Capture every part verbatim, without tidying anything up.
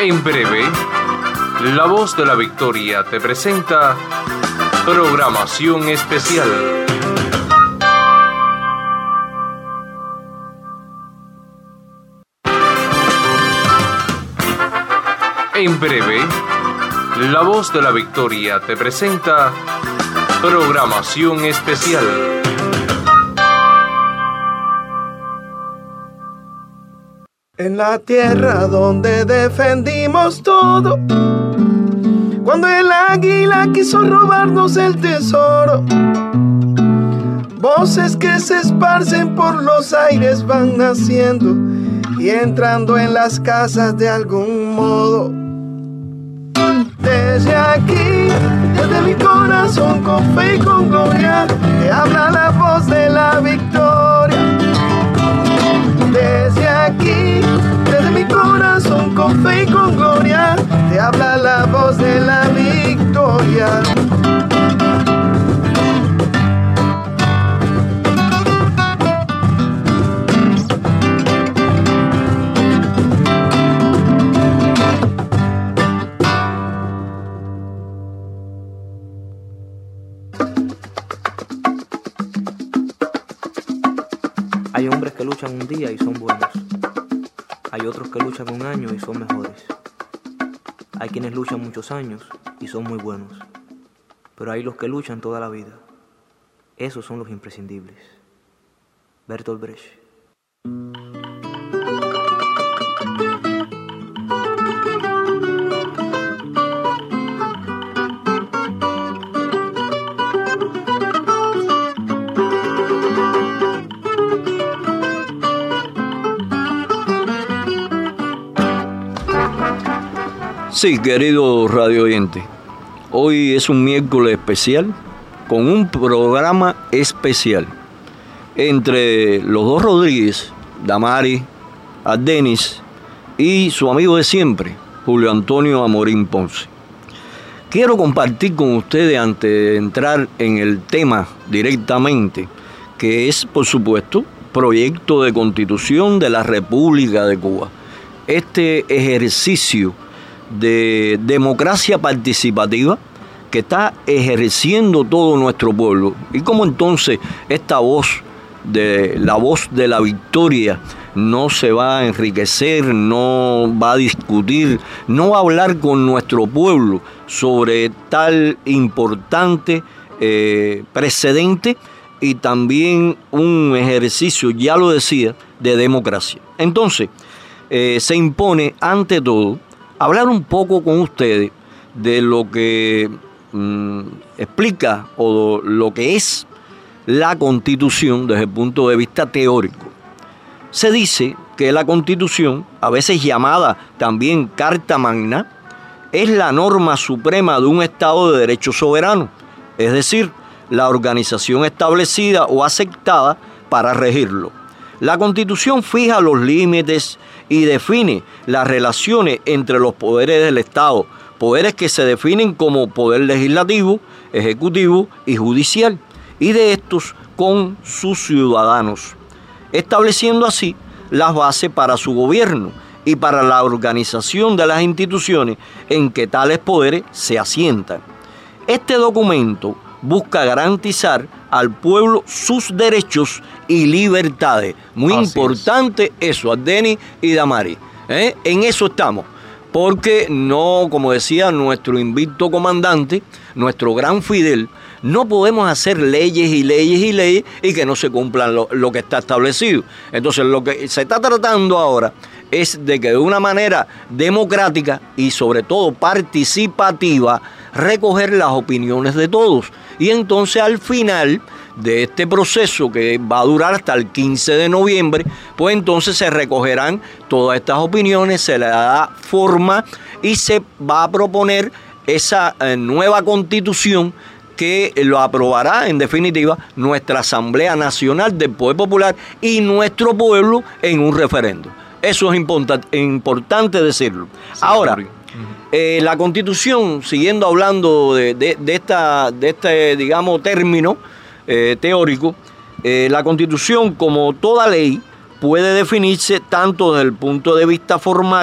En breve, La Voz de la Victoria te presenta programación especial. En breve, La Voz de la Victoria te presenta programación especial. En la tierra donde defendimos todo, cuando el águila quiso robarnos el tesoro, voces que se esparcen por los aires van naciendo y entrando en las casas de algún modo. Desde aquí, desde mi corazón, con fe y con gloria, te habla la voz de la victoria. Desde aquí, desde mi corazón, con fe y con gloria, te habla la voz de la victoria. Hay hombres que luchan un día y son buenos. Hay otros que luchan un año y son mejores. Hay quienes luchan muchos años y son muy buenos. Pero hay los que luchan toda la vida. Esos son los imprescindibles. Bertolt Brecht. Sí, querido radio oyente, hoy es un miércoles especial con un programa especial entre los dos Rodríguez, Damari, Ardenis y su amigo de siempre, Julio Antonio Amorín Ponce. Quiero compartir con ustedes, antes de entrar en el tema directamente, que es, por supuesto, proyecto de constitución de la República de Cuba. Este ejercicio de democracia participativa que está ejerciendo todo nuestro pueblo, y cómo entonces esta voz de la voz de la victoria no se va a enriquecer, no va a discutir, no va a hablar con nuestro pueblo sobre tal importante eh, precedente y también un ejercicio, ya lo decía, de democracia. Entonces eh, se impone ante todo hablar un poco con ustedes de lo que mmm, explica o lo que es la Constitución desde el punto de vista teórico. Se dice que la Constitución, a veces llamada también Carta Magna, es la norma suprema de un Estado de derecho soberano, es decir, la organización establecida o aceptada para regirlo. La Constitución fija los límites y define las relaciones entre los poderes del Estado, poderes que se definen como poder legislativo, ejecutivo y judicial, y de estos con sus ciudadanos, estableciendo así las bases para su gobierno y para la organización de las instituciones en que tales poderes se asientan. Este documento busca garantizar al pueblo sus derechos y libertades. Muy Así importante es. Eso, Ardenis y Damari. ¿eh? En eso estamos. Porque no, como decía nuestro invicto comandante, nuestro gran Fidel, no podemos hacer leyes y leyes y leyes y que no se cumplan lo, lo que está establecido. Entonces, lo que se está tratando ahora es de que de una manera democrática y sobre todo participativa, recoger las opiniones de todos. Y entonces al final de este proceso, que va a durar hasta el quince de noviembre, pues entonces se recogerán todas estas opiniones, se le da forma y se va a proponer esa eh, nueva constitución que lo aprobará en definitiva nuestra Asamblea Nacional del Poder Popular y nuestro pueblo en un referendo. Eso es import- importante decirlo. Sí, ahora, eh, la Constitución, siguiendo hablando de, de, de, esta, de este, digamos, término eh, teórico, eh, la Constitución, como toda ley, puede definirse tanto desde el punto de vista formal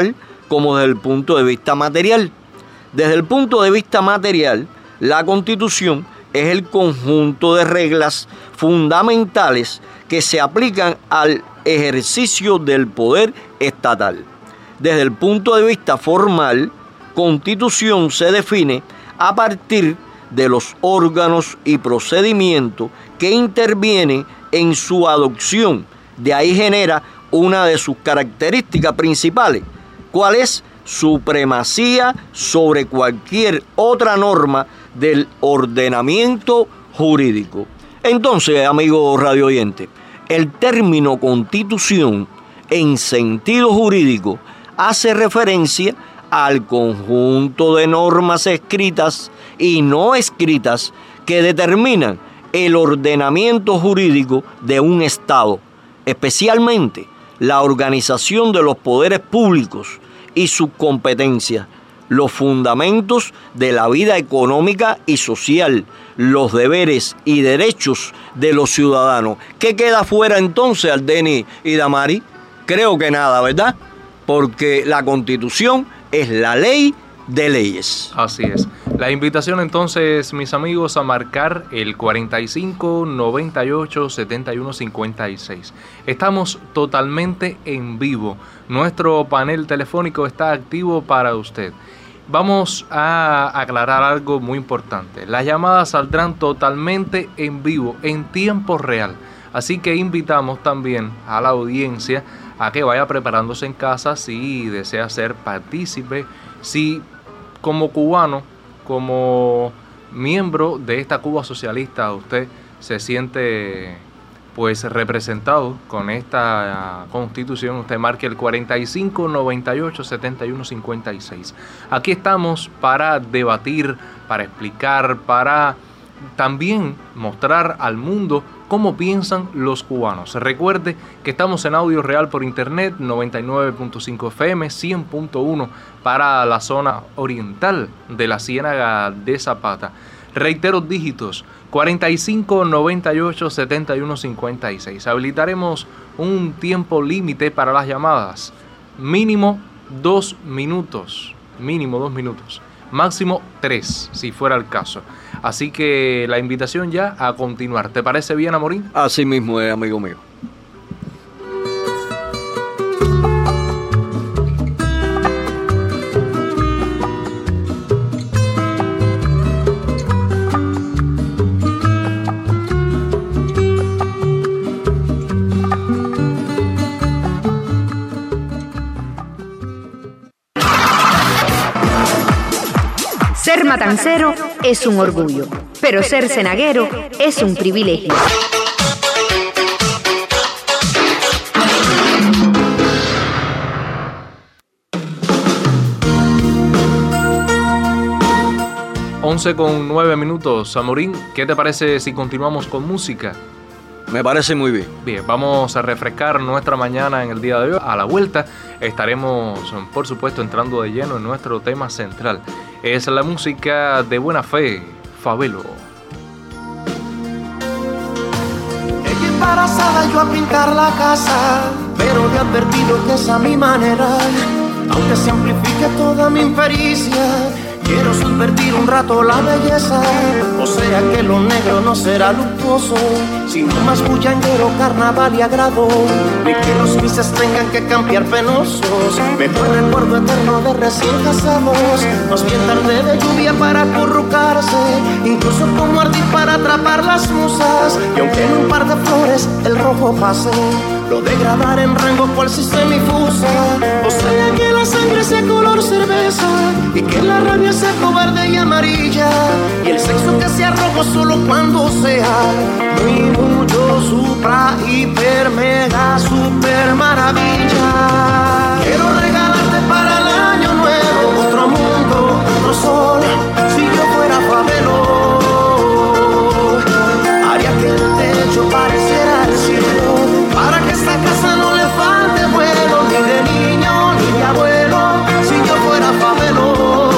como desde el punto de vista material. Desde el punto de vista material, la Constitución es el conjunto de reglas fundamentales que se aplican al ejercicio del poder estatal. Desde el punto de vista formal, Constitución se define a partir de los órganos y procedimientos que intervienen en su adopción. De ahí genera una de sus características principales, ¿cuál es? Supremacía sobre cualquier otra norma del ordenamiento jurídico. Entonces, amigos radio oyentes, el término Constitución en sentido jurídico hace referencia al conjunto de normas escritas y no escritas que determinan el ordenamiento jurídico de un Estado, especialmente la organización de los poderes públicos y sus competencias, los fundamentos de la vida económica y social, los deberes y derechos de los ciudadanos. ¿Qué queda fuera entonces, Aldeni y Damari? Creo que nada, ¿verdad? Porque la Constitución es la ley de leyes. Así es. La invitación entonces, mis amigos, a marcar el cuarenta y cinco, noventa y ocho, setenta y uno, cincuenta y seis. Estamos totalmente en vivo. Nuestro panel telefónico está activo para usted. Vamos a aclarar algo muy importante. Las llamadas saldrán totalmente en vivo, en tiempo real. Así que invitamos también a la audiencia a que vaya preparándose en casa si desea ser partícipe, si como cubano, como miembro de esta Cuba socialista, usted se siente pues representado con esta Constitución. Usted marque el cuarenta y cinco, noventa y ocho, setenta y uno, cincuenta y seis. Aquí estamos para debatir, para explicar, para también mostrar al mundo cómo piensan los cubanos. Recuerde que estamos en audio real por internet, noventa y nueve punto cinco F M, cien punto uno para la zona oriental de la Ciénaga de Zapata. Reitero dígitos, cuarenta y cinco, noventa y ocho, setenta y uno, cincuenta y seis. Habilitaremos un tiempo límite para las llamadas. Mínimo dos minutos. Mínimo dos minutos. Máximo tres, si fuera el caso. Así que la invitación ya a continuar. ¿Te parece bien, Amorín? Así mismo es, amigo mío. Ser matancero es un orgullo, pero ser cenaguero es un privilegio. once con nueve minutos, Amorín. ¿Qué te parece si continuamos con música? Me parece muy bien. Bien, vamos a refrescar nuestra mañana en el día de hoy. A la vuelta estaremos, por supuesto, entrando de lleno en nuestro tema central. Es la música de Buena Fe, Fabelo. Ella embarazada, yo a pintar la casa, pero le he advertido que es a mi manera. Aunque se amplifique toda mi impericia, quiero subvertir un rato la belleza. O sea que lo negro no será luctuoso, sino más bullanguero, carnaval y agrado. Ni que los mises tengan que cambiar penosos, mejor recuerdo eterno de recién casados. Más bien tarde de lluvia para acurrucarse, incluso como ardid para atrapar las musas. Y aunque en un par de flores el rojo pase, lo degradar en rango cual si semifusa. O sea que la sangre sea color cerveza, y que la rabia sea cobarde y amarilla, y el sexo que sea rojo solo cuando sea muy mucho, supra, hiper, mega, super maravilla. Quiero regalarte para el año nuevo otro mundo, otro sol. Si yo fuera Fabelo, haría que el techo pareciera el cielo, para que esta casa no le falte vuelo, ni de niño ni de abuelo. Si yo fuera Fabelo,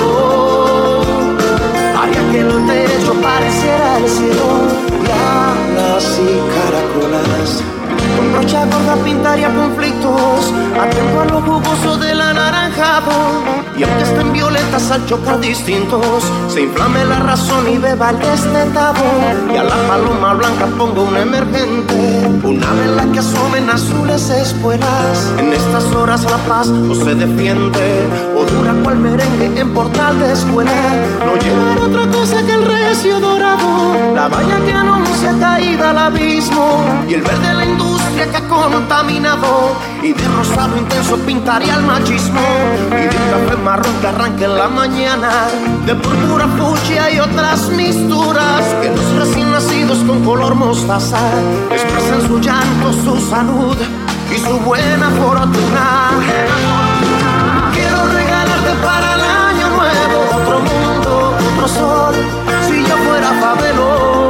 haría que el techo pareciera el cielo. Lanas y caracolas, con brocha gorda pintaría conflictos, atento a lo jugoso de la naranja pecado. Y aunque estén violentas al chocar distintos, se inflame la razón y beba el destetado. Y a la paloma blanca pongo un emergente, una vela que asomen azules espuelas. En estas horas la paz o se defiende, o dura cual merengue en portal de escuela. No llevará otra cosa que el recio dorado, la valla que anuncia caída al abismo, y el verde de la industria que ha contaminado, y de rosado intenso pintaría el machismo, y de un café marrón que arranque en la mañana, de púrpura fucsia y otras misturas, que los recién nacidos con color mostaza expresan su llanto, su salud y su buena fortuna. Quiero regalarte para el año nuevo otro mundo, otro sol, si yo fuera Fabelo,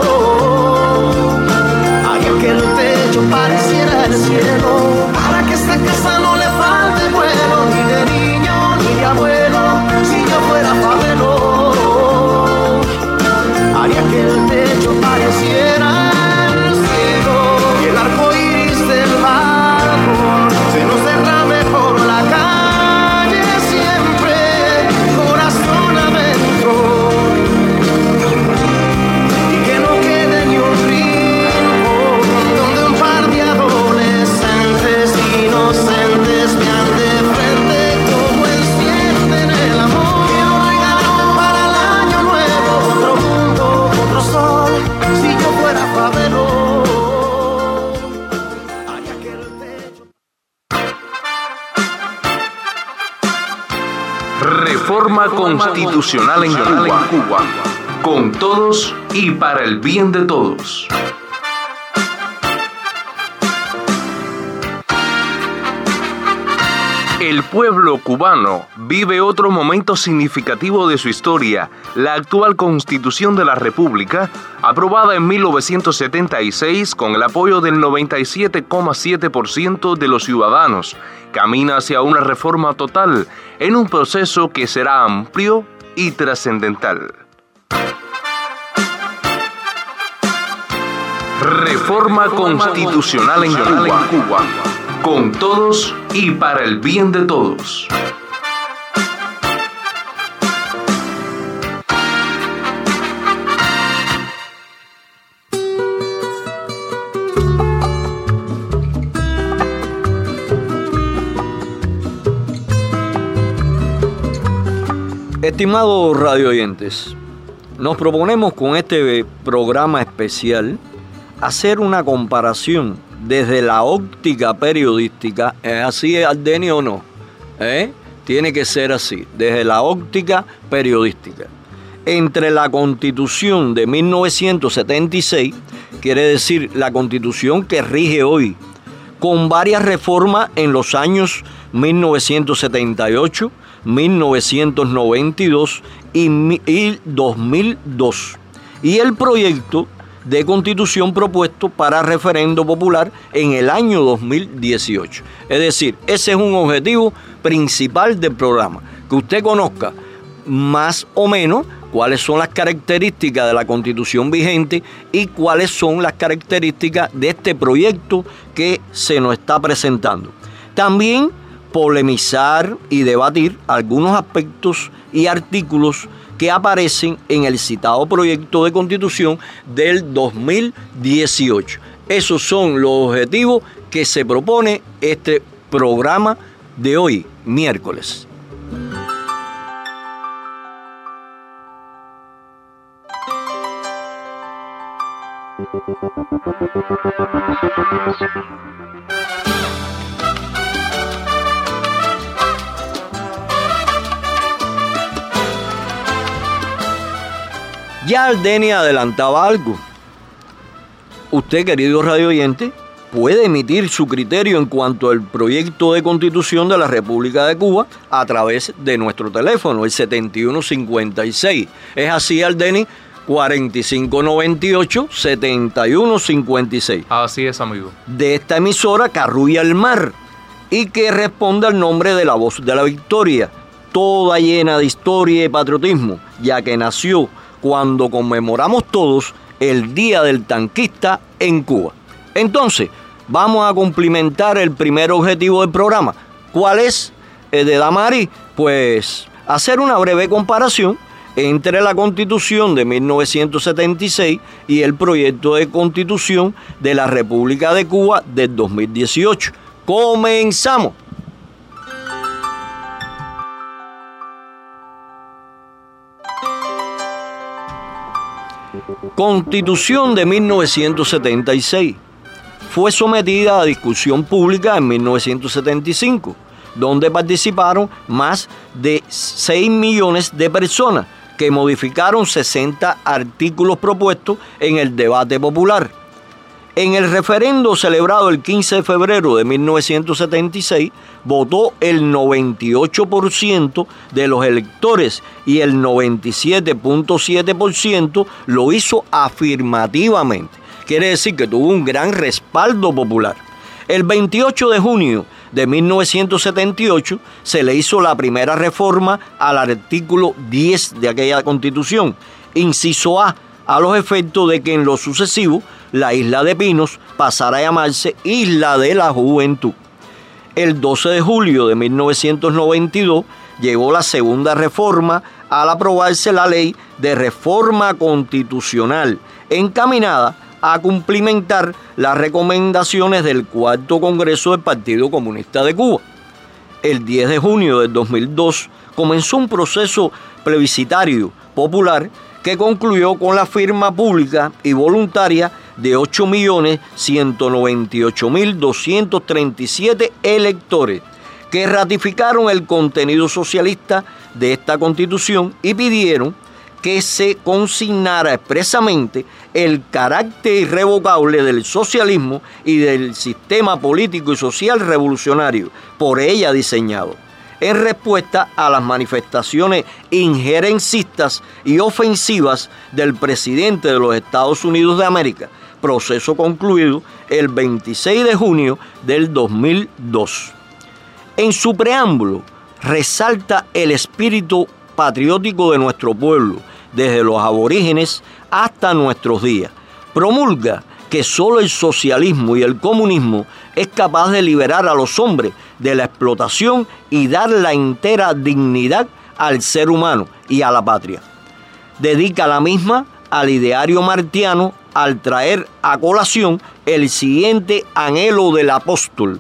haría que el techo pareciera el cielo, para que esta casa no le falte vuelo, ni de niño ni de abuelo, si yo fuera Fabelo, haría que el techo pareciera el cielo, y el arco iris del barco se nos derrame por la calle siempre, corazón adentro, y que no quede ni un rincón donde un par de adolescentes inocentes vean de frente cómo encienden el amor. Quiero regalarte para el año nuevo otro mundo, otro sol, si yo fuera Fabelo, haría que el techo. Reforma constitucional en Cuba, con todos y para el bien de todos. El pueblo cubano vive otro momento significativo de su historia, la actual Constitución de la República, aprobada en mil novecientos setenta y seis con el apoyo del noventa y siete coma siete por ciento de los ciudadanos, camina hacia una reforma total en un proceso que será amplio y trascendental. Reforma constitucional en Cuba, con todos y para el bien de todos. Estimados radio oyentes, nos proponemos con este programa especial hacer una comparación desde la óptica periodística. ¿Es así, Aldeni, o no? ¿Eh? Tiene que ser así, desde la óptica periodística. Entre la Constitución de mil novecientos setenta y seis, quiere decir la Constitución que rige hoy, con varias reformas en los años mil novecientos setenta y ocho, mil novecientos noventa y dos y dos mil dos, y el proyecto de Constitución propuesto para referendo popular en el año dos mil dieciocho. Es decir, ese es un objetivo principal del programa, que usted conozca más o menos cuáles son las características de la Constitución vigente y cuáles son las características de este proyecto que se nos está presentando. También polemizar y debatir algunos aspectos y artículos que aparecen en el citado proyecto de Constitución del dos mil dieciocho. Esos son los objetivos que se propone este programa de hoy, miércoles. Ya Aldeni adelantaba algo. Usted, querido radio oyente, puede emitir su criterio en cuanto al proyecto de Constitución de la República de Cuba a través de nuestro teléfono, el setenta y uno cincuenta y seis. Es así, Aldeni, cuarenta y cinco noventa y ocho, setenta y uno cincuenta y seis. Así es, amigo. De esta emisora que arrulla el mar y que responde al nombre de la Voz de la Victoria, toda llena de historia y patriotismo, ya que nació cuando conmemoramos todos el Día del Tanquista en Cuba. Entonces, vamos a cumplimentar el primer objetivo del programa. ¿Cuál es? eh, de Damaris, pues hacer una breve comparación entre la Constitución de mil novecientos setenta y seis y el proyecto de Constitución de la República de Cuba del dos mil dieciocho. ¡Comenzamos! Constitución de mil novecientos setenta y seis. Fue sometida a discusión pública en mil novecientos setenta y cinco, donde participaron más de seis millones de personas que modificaron sesenta artículos propuestos en el debate popular. En el referendo celebrado el quince de febrero de mil novecientos setenta y seis, votó el noventa y ocho por ciento de los electores y el noventa y siete punto siete por ciento lo hizo afirmativamente. Quiere decir que tuvo un gran respaldo popular. El veintiocho de junio de mil novecientos setenta y ocho se le hizo la primera reforma al artículo diez de aquella Constitución, inciso A, a los efectos de que en lo sucesivo la isla de Pinos pasara a llamarse Isla de la Juventud. El doce de julio de mil novecientos noventa y dos llegó la segunda reforma al aprobarse la Ley de Reforma Constitucional, encaminada a cumplimentar las recomendaciones del cuarto Congreso del Partido Comunista de Cuba. El diez de junio del dos mil dos comenzó un proceso plebiscitario popular que concluyó con la firma pública y voluntaria de ocho millones ciento noventa y ocho mil doscientos treinta y siete electores que ratificaron el contenido socialista de esta Constitución y pidieron que se consignara expresamente el carácter irrevocable del socialismo y del sistema político y social revolucionario por ella diseñado, en respuesta a las manifestaciones injerencistas y ofensivas del presidente de los Estados Unidos de América, proceso concluido el veintiséis de junio del dos mil dos. En su preámbulo resalta el espíritu patriótico de nuestro pueblo, desde los aborígenes hasta nuestros días. Promulga que solo el socialismo y el comunismo es capaz de liberar a los hombres de la explotación y dar la entera dignidad al ser humano y a la patria. Dedica la misma al ideario martiano al traer a colación el siguiente anhelo del apóstol: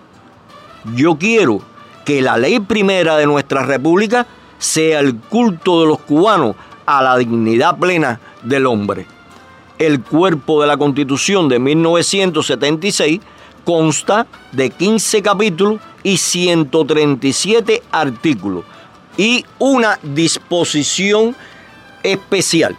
yo quiero que la ley primera de nuestra república sea el culto de los cubanos a la dignidad plena del hombre. El cuerpo de la Constitución de mil novecientos setenta y seis consta de quince capítulos y ciento treinta y siete artículos y una disposición especial.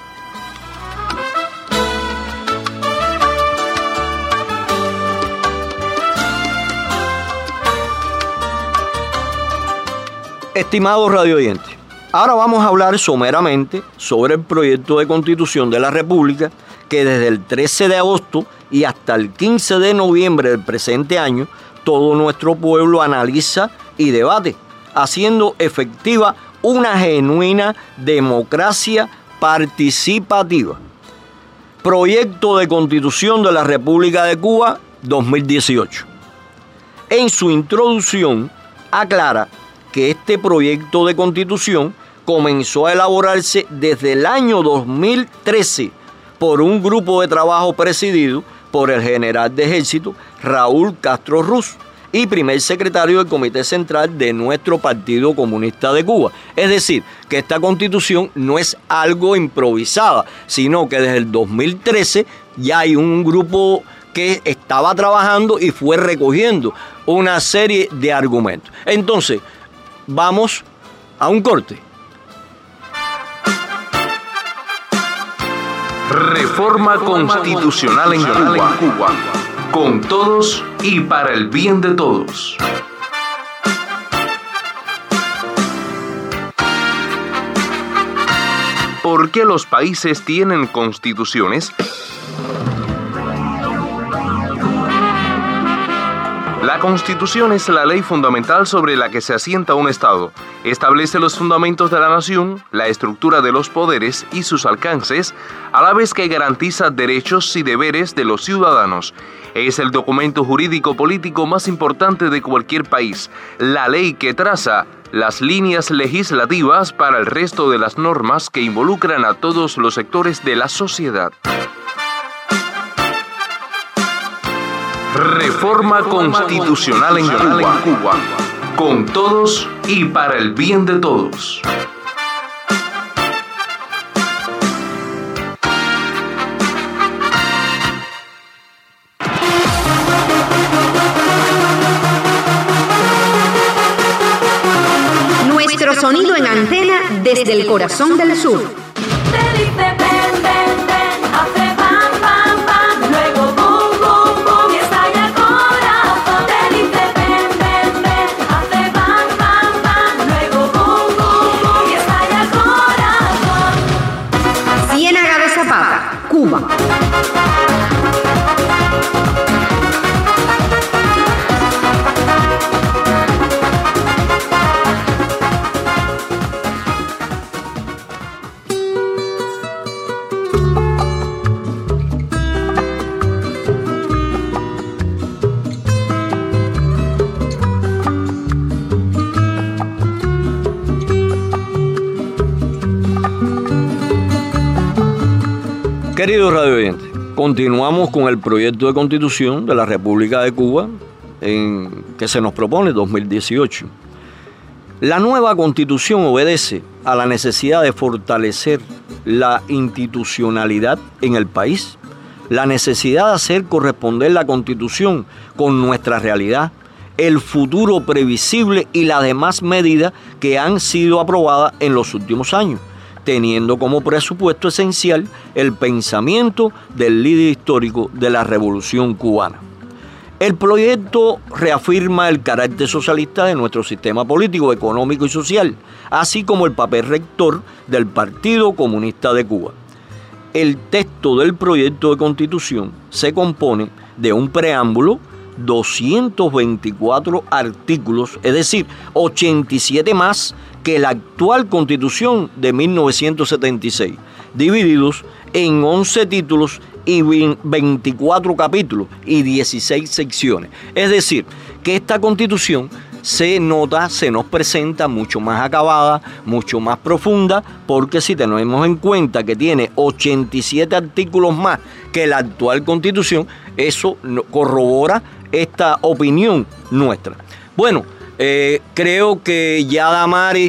Estimados radioyentes, ahora vamos a hablar someramente sobre el proyecto de Constitución de la República que desde el trece de agosto y hasta el quince de noviembre del presente año todo nuestro pueblo analiza y debate, haciendo efectiva una genuina democracia participativa. Proyecto de Constitución de la República de Cuba dos mil dieciocho. En su introducción aclara que este proyecto de Constitución comenzó a elaborarse desde el año dos mil trece por un grupo de trabajo presidido por el general de ejército Raúl Castro Ruz y primer secretario del Comité Central de nuestro Partido Comunista de Cuba. Es decir, que esta Constitución no es algo improvisada, sino que desde el dos mil trece ya hay un grupo que estaba trabajando y fue recogiendo una serie de argumentos. Entonces, vamos a un corte. Reforma constitucional en Cuba. Con todos y para el bien de todos. ¿Por qué los países tienen constituciones? La Constitución es la ley fundamental sobre la que se asienta un Estado. Establece los fundamentos de la nación, la estructura de los poderes y sus alcances, a la vez que garantiza derechos y deberes de los ciudadanos. Es el documento jurídico político más importante de cualquier país, la ley que traza las líneas legislativas para el resto de las normas que involucran a todos los sectores de la sociedad. Reforma constitucional en Cuba, con todos y para el bien de todos. Nuestro sonido en antena desde el corazón del sur. Cuba. Queridos radio oyentes, continuamos con el proyecto de Constitución de la República de Cuba en, que se nos propone dos mil dieciocho. La nueva Constitución obedece a la necesidad de fortalecer la institucionalidad en el país, la necesidad de hacer corresponder la Constitución con nuestra realidad, el futuro previsible y las demás medidas que han sido aprobadas en los últimos años, teniendo como presupuesto esencial el pensamiento del líder histórico de la Revolución Cubana. El proyecto reafirma el carácter socialista de nuestro sistema político, económico y social, así como el papel rector del Partido Comunista de Cuba. El texto del proyecto de Constitución se compone de un preámbulo, doscientos veinticuatro artículos, es decir, ochenta y siete más que la actual Constitución de mil novecientos setenta y seis, divididos en once títulos y veinticuatro capítulos y dieciséis secciones. Es decir, que esta Constitución se nota, se nos presenta mucho más acabada, mucho más profunda, porque si tenemos en cuenta que tiene ochenta y siete artículos más que la actual Constitución, eso corrobora esta opinión nuestra. Bueno, eh, creo que ya Damari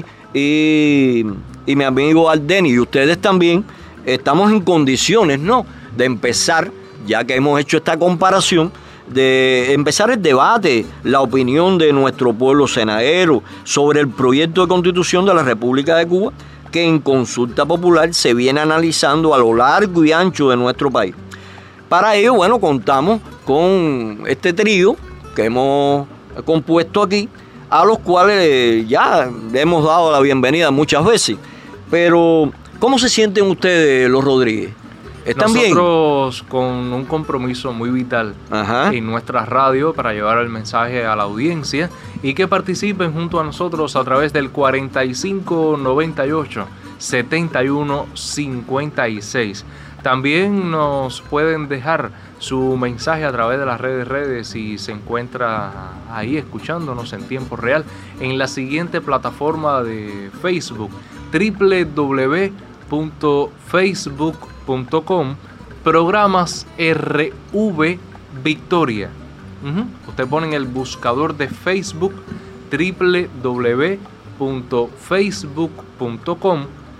y, y mi amigo Aldeni y ustedes también estamos en condiciones, ¿no?, de empezar, ya que hemos hecho esta comparación, de empezar el debate, la opinión de nuestro pueblo senadero sobre el proyecto de Constitución de la República de Cuba, que en consulta popular se viene analizando a lo largo y ancho de nuestro país. Para ello, bueno, contamos con este trío que hemos compuesto aquí, a los cuales ya le hemos dado la bienvenida muchas veces. Pero, ¿cómo se sienten ustedes, los Rodríguez? ¿Están bien? Nosotros con un compromiso muy vital Ajá. en nuestra radio para llevar el mensaje a la audiencia y que participen junto a nosotros a través del cuarenta y cinco noventa y ocho setenta y uno cincuenta y seis. También nos pueden dejar su mensaje a través de las redes redes si se encuentra ahí escuchándonos en tiempo real en la siguiente plataforma de Facebook, doble u doble u doble u punto facebook punto com programas R V Victoria. Uh-huh. Usted pone en el buscador de Facebook doble u doble u doble u punto facebook punto com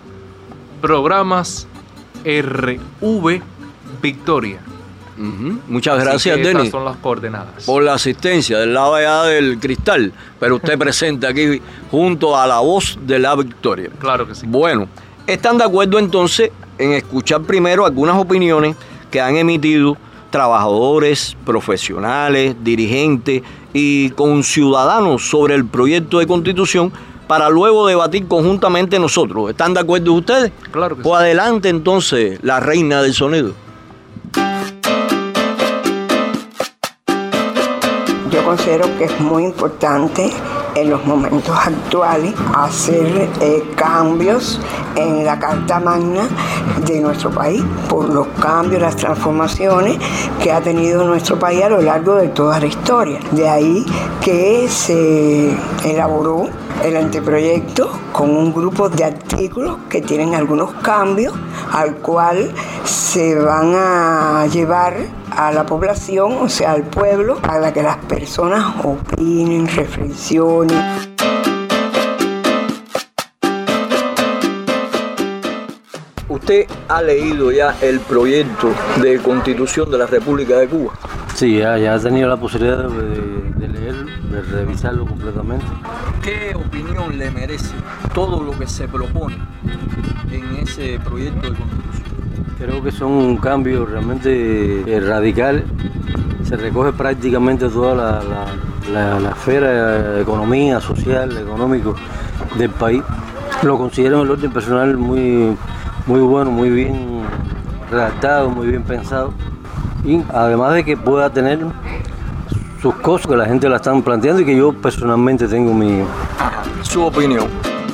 programas R V Victoria. Uh-huh. Muchas gracias, Denis. Estas son las coordenadas. Por la asistencia del lado allá del cristal, pero usted presente aquí junto a la voz de la victoria. Claro que sí. Bueno, ¿están de acuerdo entonces en escuchar primero algunas opiniones que han emitido trabajadores, profesionales, dirigentes y conciudadanos sobre el proyecto de Constitución para luego debatir conjuntamente nosotros? ¿Están de acuerdo ustedes? Claro que sí. Pues adelante entonces, la reina del sonido. Yo considero que es muy importante en los momentos actuales hacer eh, cambios en la Carta Magna de nuestro país por los cambios, las transformaciones que ha tenido nuestro país a lo largo de toda la historia. De ahí que se elaboró el anteproyecto con un grupo de artículos que tienen algunos cambios al cual se van a llevar a la población, o sea, al pueblo, para que las personas opinen, reflexionen. ¿Usted ha leído ya el proyecto de Constitución de la República de Cuba? Sí, ya, ya he tenido la posibilidad de, de leerlo, de revisarlo completamente. ¿Qué opinión le merece todo lo que se propone en ese proyecto de Constitución? Creo que son un cambio realmente eh, radical. Se recoge prácticamente toda la, la, la, la esfera de economía, social, económico del país. Lo considero en el orden personal muy, muy bueno, muy bien redactado, muy bien pensado. Y además de que pueda tener sus cosas que la gente la están planteando y que yo personalmente tengo mi... Ajá. Su opinión.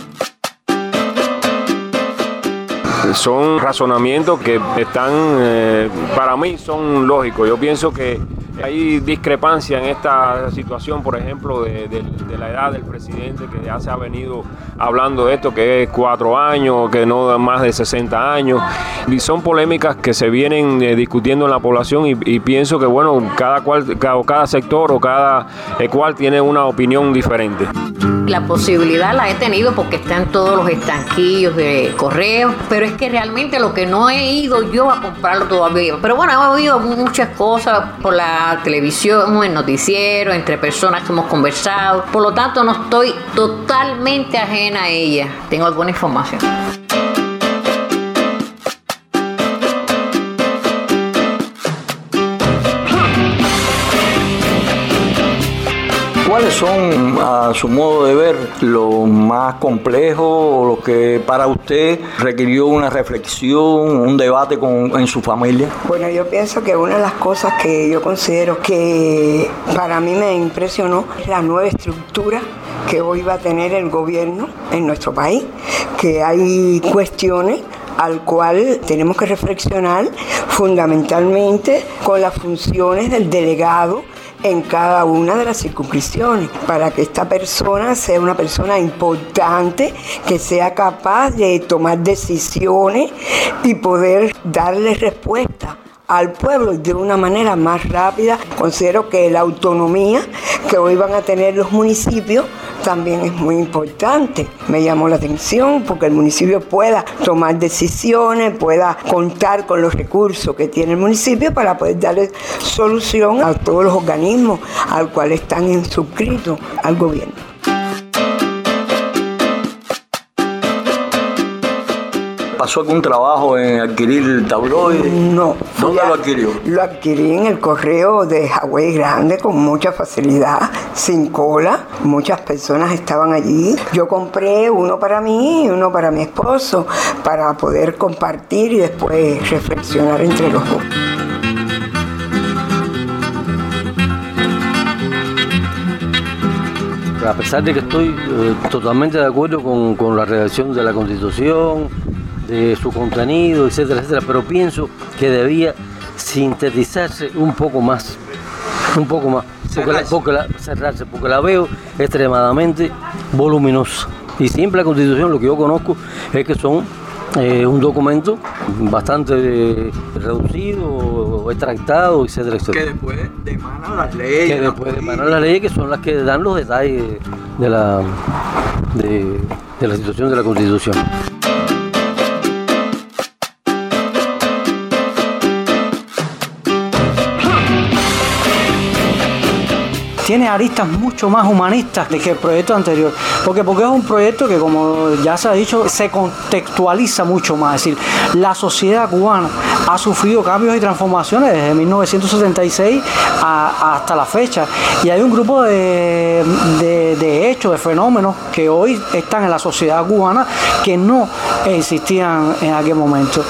Son razonamientos que están, eh, para mí son lógicos. Yo pienso que hay discrepancia en esta situación, por ejemplo, de, de, de la edad del presidente, que ya se ha venido hablando de esto, que es cuatro años, que no más de sesenta años. Y son polémicas que se vienen eh, discutiendo en la población y, y pienso que, bueno, cada cual, cada, cada sector o cada eh, cual tiene una opinión diferente. La posibilidad la he tenido porque están todos los estanquillos de correo, pero es que realmente lo que no he ido yo a comprarlo todavía. Pero bueno, he oído muchas cosas por la televisión, en noticiero, entre personas que hemos conversado. Por lo tanto, no estoy totalmente ajena a ella. Tengo alguna información. ¿Cuáles son, a su modo de ver, lo más complejo o lo que para usted requirió una reflexión, un debate con, en su familia? Bueno, yo pienso que una de las cosas que yo considero que para mí me impresionó es la nueva estructura que hoy va a tener el gobierno en nuestro país, que hay cuestiones al cual tenemos que reflexionar fundamentalmente con las funciones del delegado en cada una de las circunscripciones, para que esta persona sea una persona importante, que sea capaz de tomar decisiones y poder darle respuesta al pueblo de una manera más rápida. Considero que la autonomía que hoy van a tener los municipios también es muy importante. Me llamó la atención porque el municipio pueda tomar decisiones, pueda contar con los recursos que tiene el municipio para poder darle solución a todos los organismos al cual están suscritos al gobierno. ¿Pasó algún trabajo en adquirir el tabloide? No. ¿Dónde a, lo adquirió? Lo adquirí en el correo de Hawái Grande con mucha facilidad, sin cola. Muchas personas estaban allí. Yo compré uno para mí y uno para mi esposo para poder compartir y después reflexionar entre los dos. A pesar de que estoy eh, totalmente de acuerdo con, con la redacción de la Constitución, de su contenido, etcétera, etcétera, pero pienso que debía sintetizarse un poco más, un poco más, porque la, porque la, cerrarse, porque la veo extremadamente voluminosa. Y siempre la Constitución, lo que yo conozco, es que son eh, un documento bastante eh, reducido, extractado, etcétera, etcétera. Que después emanan las leyes. Que después emanan las leyes, que son las que dan los detalles de la, de, de la situación de la Constitución. Tiene aristas mucho más humanistas que el proyecto anterior. Porque, porque es un proyecto que, como ya se ha dicho, se contextualiza mucho más. Es decir, la sociedad cubana ha sufrido cambios y transformaciones desde mil novecientos setenta y seis a, hasta la fecha. Y hay un grupo de, de, de hechos, de fenómenos que hoy están en la sociedad cubana que no existían en aquel momento.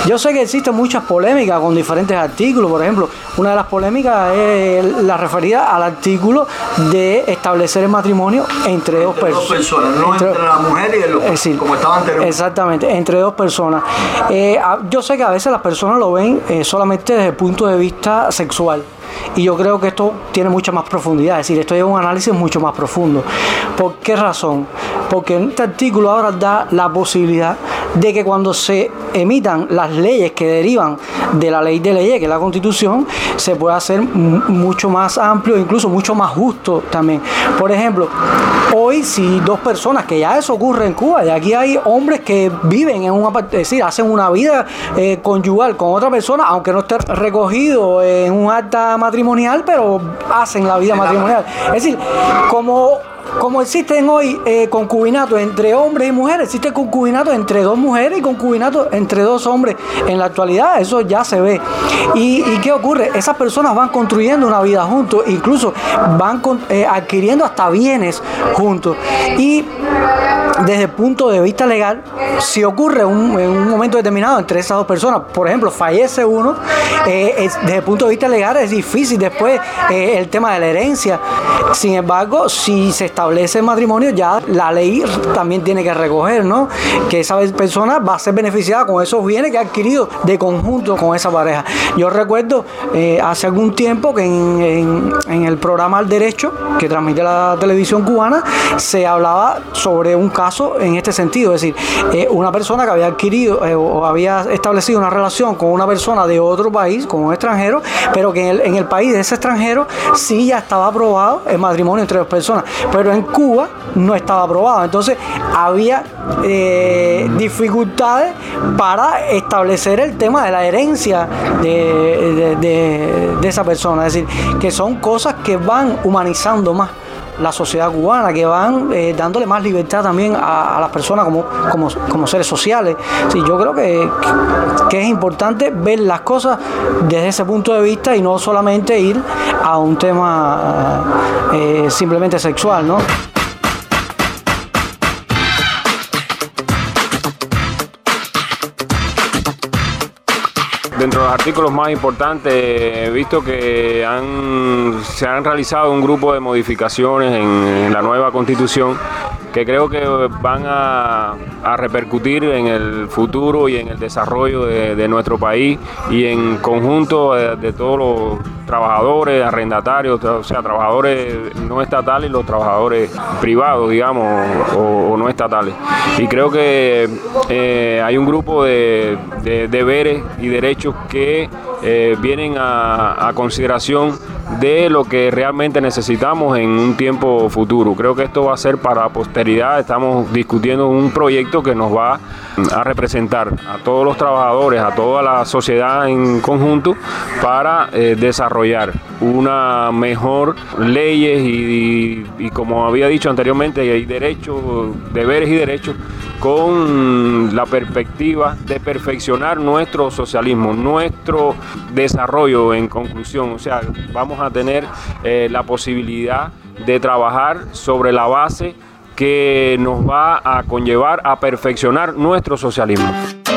Yo sé que existen muchas polémicas con diferentes artículos. Por ejemplo, una de las polémicas es la referida al artículo de establecer el matrimonio entre dos, entre pers- dos personas, no entre, entre la mujer y el hombre, decir, como estaba anteriormente. Exactamente, entre dos personas. Eh, yo sé que a veces las personas lo ven eh, solamente desde el punto de vista sexual. Y yo creo que esto tiene mucha más profundidad, es decir, esto es un análisis mucho más profundo. ¿Por qué razón? Porque en este artículo ahora da la posibilidad de que cuando se emitan las leyes que derivan de la ley de leyes, que es la Constitución, se pueda hacer m- mucho más amplio, incluso mucho más justo también. Por ejemplo, hoy si dos personas, que ya eso ocurre en Cuba, y aquí hay hombres que viven en una parte, es decir, hacen una vida eh, conyugal con otra persona, aunque no esté recogido en un acta matrimonial, pero hacen la vida matrimonial. Es decir, como Como existen hoy eh, concubinatos entre hombres y mujeres, existe concubinato entre dos mujeres y concubinato entre dos hombres. En la actualidad eso ya se ve. ¿Y, y qué ocurre? Esas personas van construyendo una vida juntos, incluso van con, eh, adquiriendo hasta bienes juntos. Y desde el punto de vista legal, si ocurre un, en un momento determinado entre esas dos personas, por ejemplo, fallece uno, eh, es, desde el punto de vista legal es difícil después eh, el tema de la herencia. Sin embargo, si se establece el matrimonio, ya la ley también tiene que recoger, ¿no?, que esa persona va a ser beneficiada con esos bienes que ha adquirido de conjunto con esa pareja. Yo recuerdo eh, hace algún tiempo que en, en, en el programa Al Derecho, que transmite la televisión cubana, se hablaba sobre un caso en este sentido, es decir, eh, una persona que había adquirido eh, o había establecido una relación con una persona de otro país, con un extranjero, pero que en el, en el país de ese extranjero sí ya estaba aprobado el matrimonio entre dos personas, pero en Cuba no estaba aprobado. Entonces había eh, dificultades para establecer el tema de la herencia de, de, de, de esa persona. Es decir, que son cosas que van humanizando más la sociedad cubana, que van eh, dándole más libertad también a, a las personas como, como, como seres sociales. Sí, yo creo que, que es importante ver las cosas desde ese punto de vista y no solamente ir a un tema eh, simplemente sexual, ¿no? Dentro de los artículos más importantes, he visto que han, se han realizado un grupo de modificaciones en, en la nueva Constitución que creo que van a, a repercutir en el futuro y en el desarrollo de, de nuestro país y en conjunto de, de todos los trabajadores, arrendatarios, o sea, trabajadores no estatales y los trabajadores privados, digamos, o, o no estatales. Y creo que eh, hay un grupo de, de deberes y derechos que eh, vienen a, a consideración de lo que realmente necesitamos en un tiempo futuro. Creo que esto va a ser para la posteridad. Estamos discutiendo un proyecto que nos va a representar a todos los trabajadores, a toda la sociedad en conjunto, para eh, desarrollar una mejor leyes y, y, y como había dicho anteriormente, hay derechos, deberes y derechos con la perspectiva de perfeccionar nuestro socialismo, nuestro desarrollo en conclusión. O sea, vamos a tener eh, la posibilidad de trabajar sobre la base que nos va a conllevar a perfeccionar nuestro socialismo.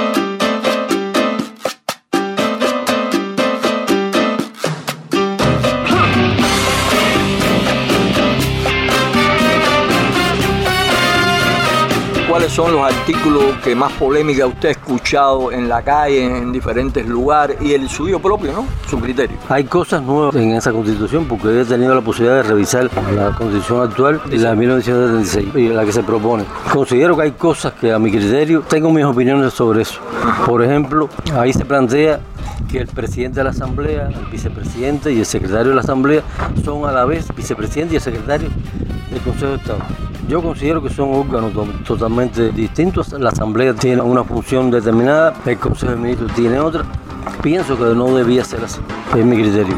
¿Cuáles son los artículos que más polémica usted ha escuchado en la calle, en diferentes lugares, y el suyo propio, ¿no? Su criterio. Hay cosas nuevas en esa Constitución, porque he tenido la posibilidad de revisar la Constitución actual y la de mil novecientos setenta y seis, y la que se propone. Considero que hay cosas que, a mi criterio, tengo mis opiniones sobre eso. Por ejemplo, ahí se plantea que el presidente de la Asamblea, el vicepresidente y el secretario de la Asamblea son a la vez vicepresidente y el secretario del Consejo de Estado. Yo considero que son órganos totalmente distintos. La Asamblea tiene una función determinada, el Consejo de Ministros tiene otra. Pienso que no debía ser así, es mi criterio.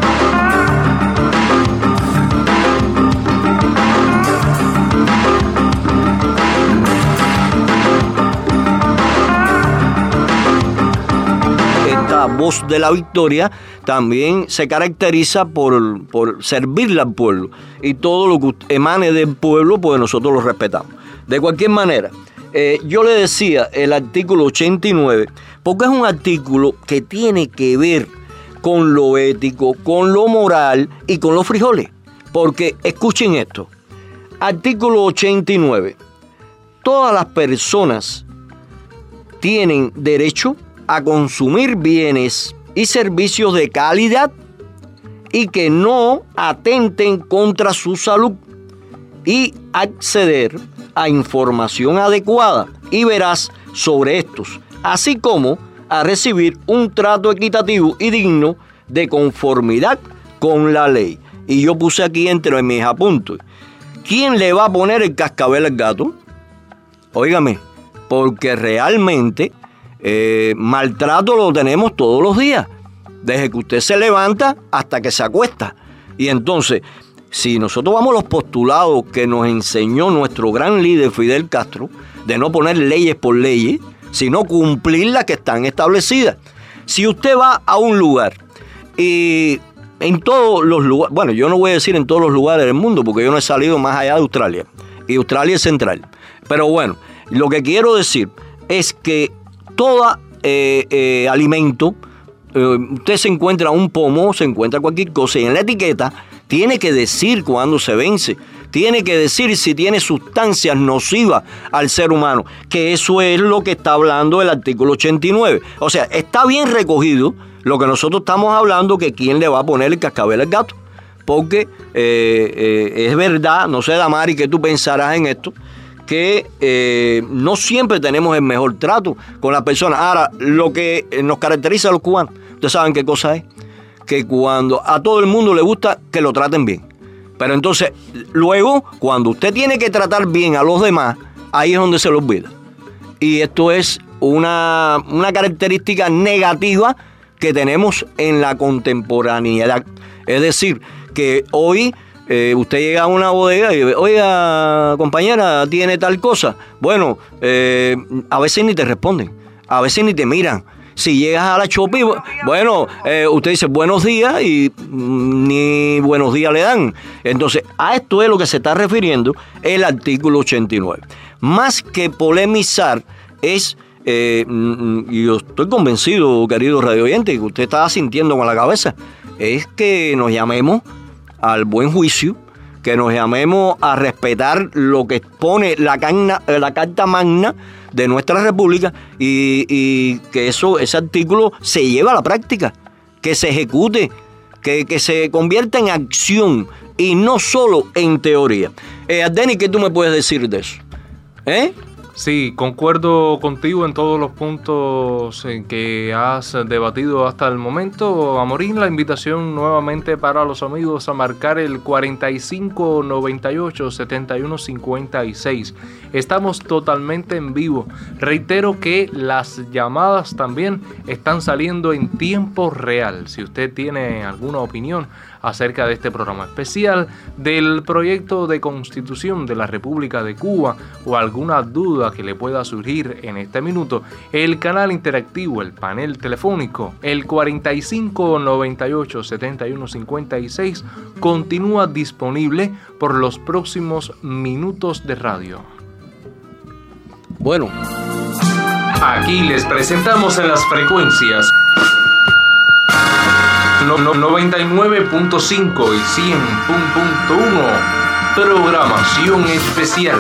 Esta voz de la victoria también se caracteriza por, por servirle al pueblo, y todo lo que emane del pueblo, pues nosotros lo respetamos. De cualquier manera, eh, yo le decía el artículo ochenta y nueve, porque es un artículo que tiene que ver con lo ético, con lo moral y con los frijoles. Porque, escuchen esto, artículo ochenta y nueve, todas las personas tienen derecho a consumir bienes y servicios de calidad y que no atenten contra su salud y acceder a información adecuada y veraz sobre estos, así como a recibir un trato equitativo y digno de conformidad con la ley. Y yo puse aquí entre mis apuntes, ¿quién le va a poner el cascabel al gato? Óigame, porque realmente eh, maltrato lo tenemos todos los días, desde que usted se levanta hasta que se acuesta. Y entonces, si nosotros vamos a los postulados que nos enseñó nuestro gran líder Fidel Castro, de no poner leyes por leyes, sino cumplir las que están establecidas. Si usted va a un lugar y en todos los lugares, bueno, yo no voy a decir en todos los lugares del mundo porque yo no he salido más allá de Australia, y Australia es central. Pero bueno, lo que quiero decir es que todo eh, eh, alimento, eh, usted se encuentra un pomo, se encuentra cualquier cosa y en la etiqueta tiene que decir cuándo se vence, tiene que decir si tiene sustancias nocivas al ser humano, que eso es lo que está hablando el artículo ochenta y nueve. O sea, está bien recogido lo que nosotros estamos hablando, que quién le va a poner el cascabel al gato. Porque eh, eh, es verdad, no sé, Damari, que tú pensarás en esto, que eh, no siempre tenemos el mejor trato con las personas. Ahora, lo que nos caracteriza a los cubanos, ustedes saben qué cosa es, que cuando a todo el mundo le gusta que lo traten bien. Pero entonces, luego, cuando usted tiene que tratar bien a los demás, ahí es donde se lo olvida. Y esto es una, una característica negativa que tenemos en la contemporaneidad. Es decir, que hoy eh, usted llega a una bodega y dice, oiga, compañera, ¿tiene tal cosa? Bueno, eh, a veces ni te responden, a veces ni te miran. Si llegas a la Chopi, bueno, eh, usted dice buenos días y mm, ni buenos días le dan. Entonces, a esto es lo que se está refiriendo el artículo ochenta y nueve. Más que polemizar, es, eh, y yo estoy convencido, querido radio oyente, que usted está sintiendo con la cabeza, es que nos llamemos al buen juicio, que nos llamemos a respetar lo que pone la, carna, la Carta Magna de nuestra República y, y que eso, ese artículo se lleve a la práctica, que se ejecute, que, que se convierta en acción y no solo en teoría. Eh, Ardeni, ¿qué tú me puedes decir de eso? ¿Eh? Sí, concuerdo contigo en todos los puntos en que has debatido hasta el momento. Amorín, la invitación nuevamente para los amigos a marcar el cuarenta y cinco noventa y ocho setenta y uno cincuenta y seis. Estamos totalmente en vivo. Reitero que las llamadas también están saliendo en tiempo real. Si usted tiene alguna opinión acerca de este programa especial, del proyecto de Constitución de la República de Cuba o alguna duda que le pueda surgir en este minuto, el canal interactivo, el panel telefónico, el cuarenta y cinco noventa y ocho setenta y uno cincuenta y seis continúa disponible por los próximos minutos de radio. Bueno, aquí les presentamos en las frecuencias No, no, noventa y nueve punto cinco y cien punto uno, programación especial.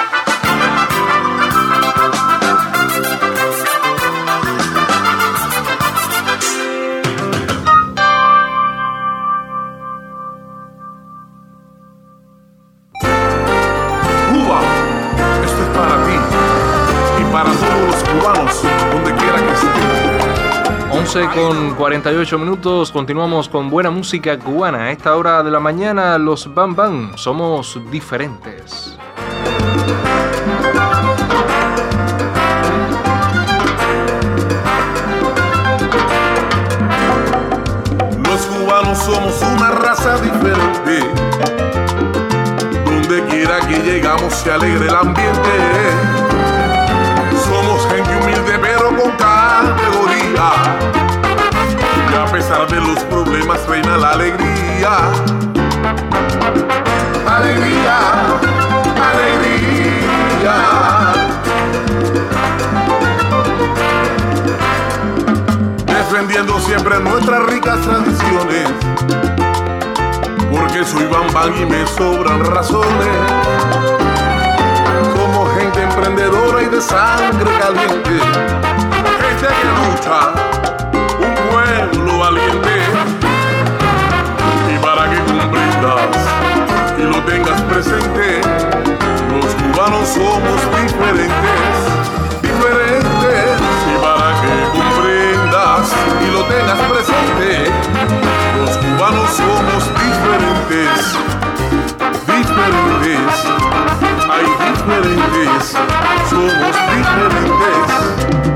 Cuba, esto es para ti y para todos los cubanos, donde quiera que estén. once con cuarenta y ocho minutos, continuamos con buena música cubana. A esta hora de la mañana, los Bam Bam, somos diferentes. Los cubanos somos una raza diferente. Donde quiera que llegamos se alegra el ambiente. Somos gente humilde pero con categoría. Y a pesar de los problemas reina la alegría. Alegría, alegría. siempre nuestras ricas tradiciones, porque soy bambán y me sobran razones. Somos gente emprendedora y de sangre caliente, gente que lucha, un pueblo valiente. Y para que comprendas y lo tengas presente, los cubanos somos diferentes, diferentes. Y para que comprendas y lo tengas presente, los cubanos somos diferentes, diferentes. Hay diferentes, somos diferentes.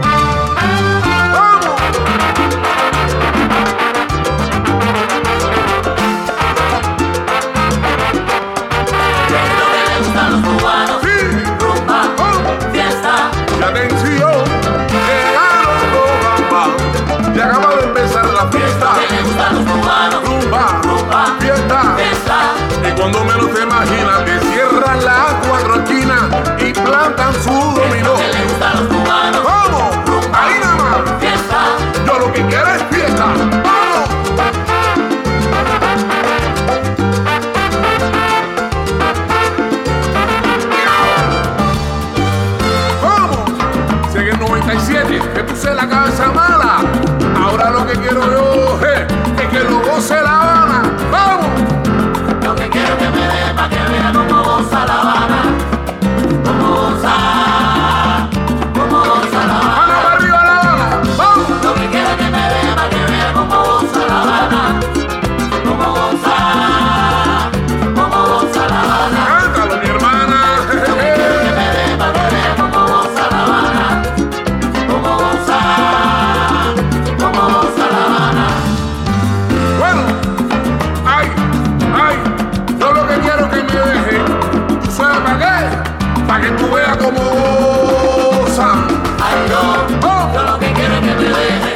Cuando menos te imaginas que cierran las cuatro esquinas y plantan su dominó. ¿Cómo? Ahí nada más. Fiesta. Yo lo que quiero es fiesta. ¡Vamos! ¿Cómo? Si en el noventa y siete me puse la cabeza mala, ahora lo que quiero yo eh, es que lo goce La Habana. ¡Vamos! Lo que quiero que me dé pa' que vea cómo goza La Habana, cómo goza, cómo goza La Habana. ¡Mano para arriba La Habana! ¡Vamos! Lo que quiero que me dé pa' que vea cómo goza La Habana, cómo goza, cómo goza La Habana. ¡Cántalo, mi hermana! Lo que quiero que me dé pa' que vea cómo goza La Habana, cómo goza, cómo goza La Habana. Bueno, ay, ay. Yo lo que quiero que me deje, ¿tú sabes para qué? Para que tú veas cómo gozan. Ay, yo, oh. Yo lo que quiero es que me deje.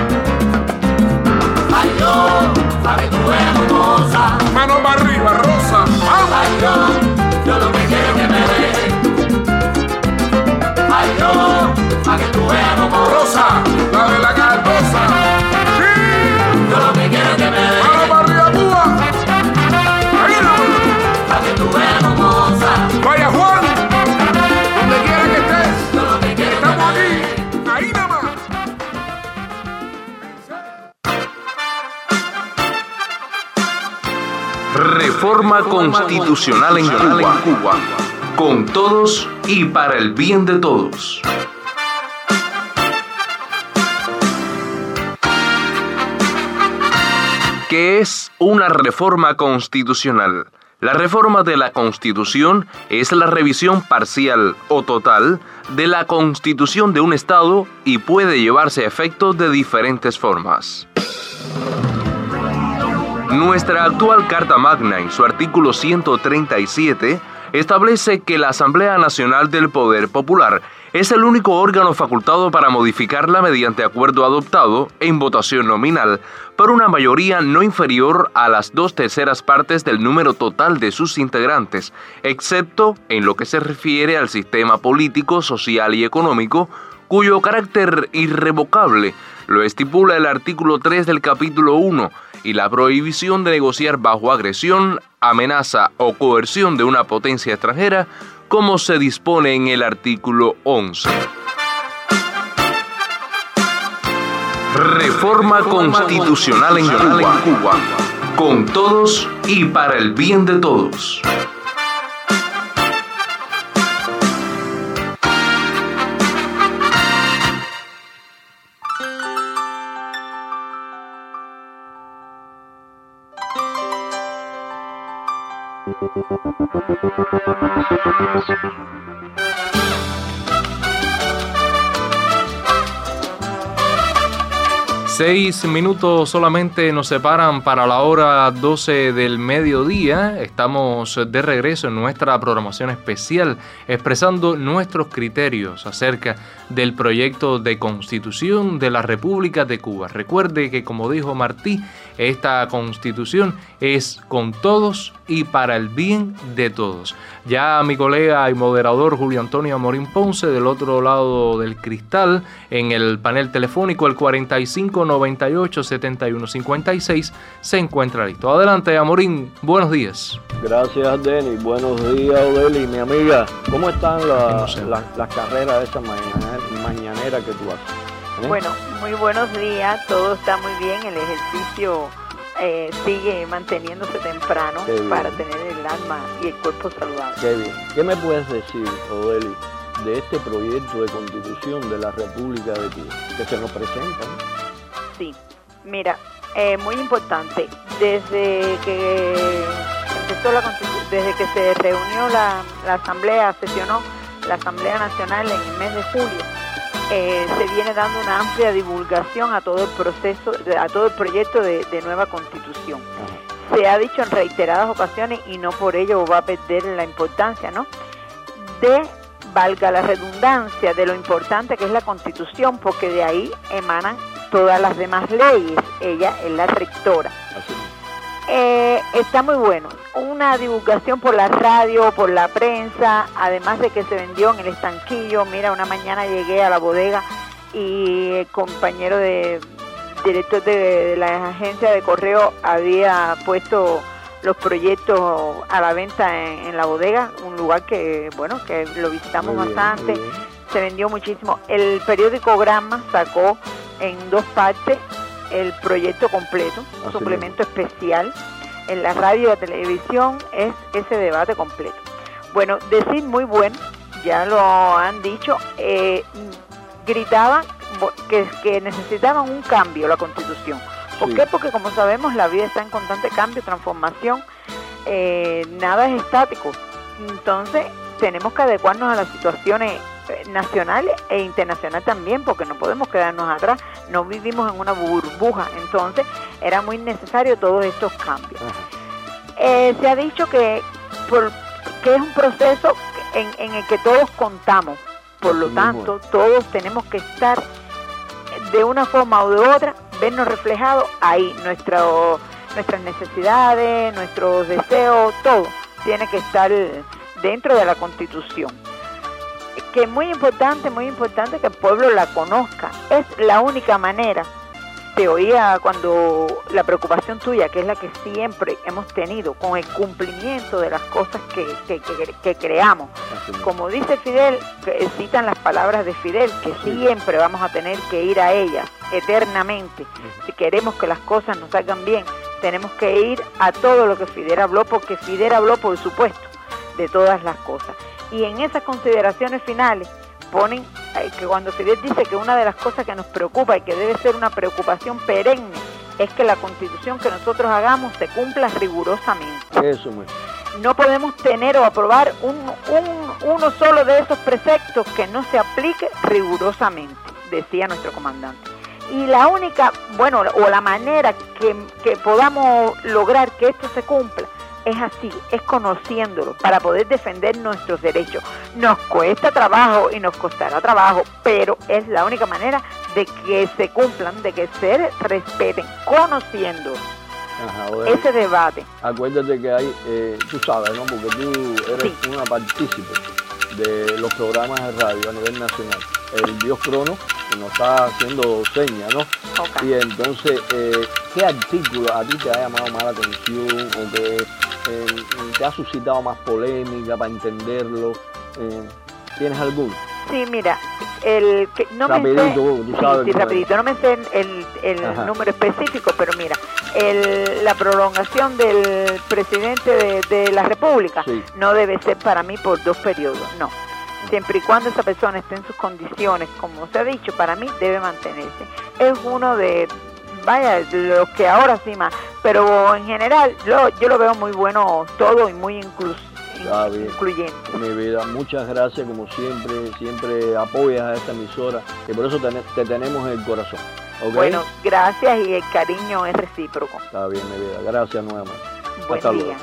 Ay, yo, para que tú veas cómo gozan. Mano para arriba, Rosa. ¡Vamos! Ay, yo, yo lo que quiero es que me deje. Ay, yo, para que tú veas cómo Rosa, la de la cardosa. Sí. Yo lo que quiero es que me deje. Mano para arriba, Púa. Vaya Juan, donde quiera que estés, estamos aquí, ahí nada más. Reforma constitucional en Cuba, con todos y para el bien de todos. ¿Qué es una reforma constitucional? La reforma de la Constitución es la revisión parcial o total de la Constitución de un Estado y puede llevarse a efecto de diferentes formas. Nuestra actual Carta Magna, en su artículo ciento treinta y siete, establece que la Asamblea Nacional del Poder Popular es el único órgano facultado para modificarla mediante acuerdo adoptado en votación nominal por una mayoría no inferior a las dos terceras partes del número total de sus integrantes, excepto en lo que se refiere al sistema político, social y económico, cuyo carácter irrevocable lo estipula el artículo tres del capítulo uno y la prohibición de negociar bajo agresión, amenaza o coerción de una potencia extranjera, como se dispone en el artículo once. Reforma constitucional en Cuba, con todos y para el bien de todos. Seis minutos solamente nos separan para la hora doce del mediodía. Estamos de regreso en nuestra programación especial, expresando nuestros criterios acerca del proyecto de Constitución de la República de Cuba. Recuerde que, como dijo Martí, esta Constitución es con todos y para el bien de todos. Ya mi colega y moderador Julio Antonio Amorín Ponce, del otro lado del cristal, en el panel telefónico, el cuarenta y cinco noventa y ocho, setenta y uno cincuenta y seis se encuentra listo. Adelante, Amorín, buenos días. Gracias, Denis. Buenos días, Odeli, mi amiga. ¿Cómo están la, la, las carreras de esa mañanera, mañanera que tú haces? ¿Eh? Bueno, muy buenos días. Todo está muy bien. El ejercicio eh, sigue manteniéndose temprano para tener el alma y el cuerpo saludable. Qué bien. ¿Qué me puedes decir, Odeli, de este proyecto de constitución de la República de Cuba que se nos presenta, ¿no? Sí, mira, eh, muy importante. Desde que empezó la constitu- desde que se reunió la, la Asamblea, sesionó la Asamblea Nacional en el mes de julio, eh, se viene dando una amplia divulgación a todo el proceso, a todo el proyecto de, de nueva constitución. Ajá. Se ha dicho en reiteradas ocasiones, y no por ello va a perder la importancia, ¿no?, de, valga la redundancia, de lo importante que es la Constitución, porque de ahí emanan todas las demás leyes. Ella es la rectora. Eh, está muy bueno. Una divulgación por la radio, por la prensa, además de que se vendió en el estanquillo. Mira, una mañana llegué a la bodega y el compañero de director de, de la agencia de correo había puesto los proyectos a la venta en, en la bodega, un lugar que, bueno, que lo visitamos muy bastante, bien, se vendió muchísimo. El periódico Gramma sacó en dos partes el proyecto completo, un suplemento especial. En la radio y la televisión es ese debate completo. Bueno, decir muy bueno, ya lo han dicho, eh, gritaban que, que necesitaban un cambio la Constitución. ¿Por sí. qué? Porque como sabemos la vida está en constante cambio, transformación, eh, nada es estático. Entonces tenemos que adecuarnos a las situaciones nacionales e internacionales también, porque no podemos quedarnos atrás, no vivimos en una burbuja. Entonces era muy necesario todos estos cambios. Eh, se ha dicho que, por, que es un proceso en, en el que todos contamos, por lo tanto todos tenemos que estar de una forma u de otra, vernos reflejados ahí, nuestro, nuestras necesidades, nuestros deseos, todo tiene que estar dentro de la Constitución. Que es muy importante, muy importante que el pueblo la conozca. Es la única manera. Te oía cuando la preocupación tuya, que es la que siempre hemos tenido, con el cumplimiento de las cosas que, que, que, que creamos. Como dice Fidel, que citan las palabras de Fidel, que siempre vamos a tener que ir a ellas eternamente. Si queremos que las cosas nos salgan bien, tenemos que ir a todo lo que Fidel habló, porque Fidel habló, por supuesto, de todas las cosas. Y en esas consideraciones finales ponen eh, que cuando Fidel dice que una de las cosas que nos preocupa y que debe ser una preocupación perenne es que la Constitución que nosotros hagamos se cumpla rigurosamente. Eso mismo. No podemos tener o aprobar un, un, uno solo de esos preceptos que no se aplique rigurosamente, decía nuestro comandante. Y la única, bueno, o la manera que, que podamos lograr que esto se cumpla es así, es conociéndolo para poder defender nuestros derechos. Nos cuesta trabajo y nos costará trabajo, pero es la única manera de que se cumplan, de que se respeten, conociendo Ajá, ese debate. Acuérdate que hay, eh, tú sabes, ¿no? Porque tú eres sí. una partícipe de los programas de radio a nivel nacional. El Dios Crono nos está haciendo señas, ¿no? Okay. Y entonces, eh, ¿qué artículo a ti te ha llamado más la atención o que eh, te ha suscitado más polémica para entenderlo? Eh, ¿Tienes alguno? Sí, mira, el que no rapidito, me sé, tú sabes sí, sí, rapidito, no me sé el, el número específico, pero mira, el, la prolongación del presidente de, de la República sí. no debe ser para mí por dos periodos, no. Siempre y cuando esa persona esté en sus condiciones, como se ha dicho, para mí debe mantenerse. Es uno de, vaya, de los que ahora sí más, pero en general yo, yo lo veo muy bueno todo y muy inclusivo. Está bien. Incluyente. Mi vida, muchas gracias como siempre, siempre apoyas a esta emisora, que por eso te, te tenemos en el corazón. ¿Okay? Bueno, gracias y el cariño es recíproco. Está bien, mi vida, gracias nuevamente. Buen Hasta día. Luego.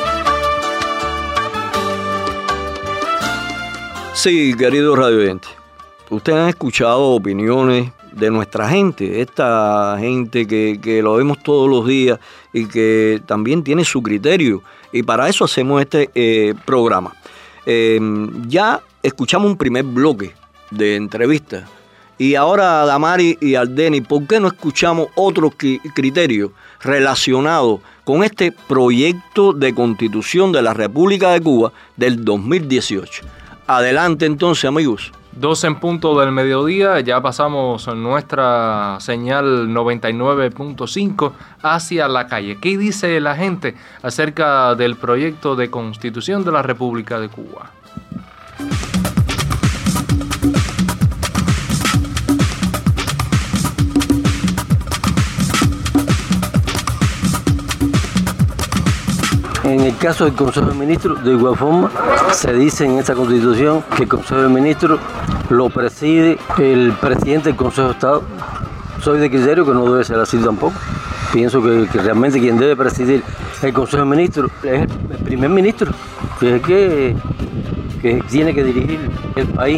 Sí, querido radio oyente, ustedes han escuchado opiniones de nuestra gente, esta gente que, que lo vemos todos los días y que también tiene su criterio. Y para eso hacemos este eh, programa. Eh, ya escuchamos un primer bloque de entrevistas. Y ahora, Damari y Aldeni, ¿por qué no escuchamos otros criterios relacionados con este proyecto de Constitución de la República de Cuba del dos mil dieciocho? Adelante entonces, amigos. Dos en punto del mediodía, ya pasamos nuestra señal noventa y nueve punto cinco hacia la calle. ¿Qué dice la gente acerca del proyecto de Constitución de la República de Cuba? En el caso del Consejo de Ministros, de igual forma, se dice en esta Constitución que el Consejo de Ministros lo preside el presidente del Consejo de Estado. Soy de criterio que no debe ser así tampoco. Pienso que, que realmente quien debe presidir el Consejo de Ministros es el primer ministro, que es el que, que tiene que dirigir el país.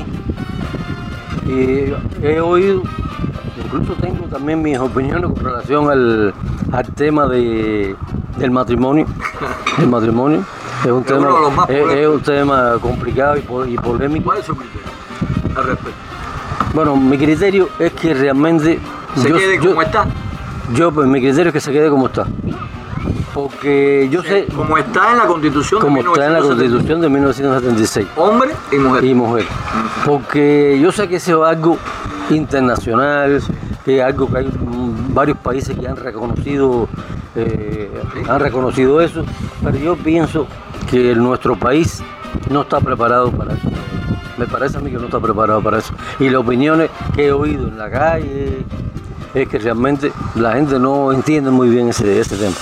Y he oído, incluso tengo también mis opiniones con relación al, al tema de, del matrimonio. El matrimonio es un, tema, es, es un tema complicado y, po, y polémico. ¿Cuál es su criterio al respecto? Bueno, mi criterio es que realmente... ¿Se yo, quede yo, como está? Yo, pues mi criterio es que se quede como está. Porque yo sé... Como está en la Constitución como de está en la Constitución de mil novecientos setenta y seis. Hombre y mujer. Y mujer. Porque yo sé que eso es algo internacional, que es algo que hay varios países que han reconocido, eh, han reconocido eso, pero yo pienso que nuestro país no está preparado para eso. Me parece a mí que no está preparado para eso. Y las opiniones que he oído en la calle es que realmente la gente no entiende muy bien ese, ese tema.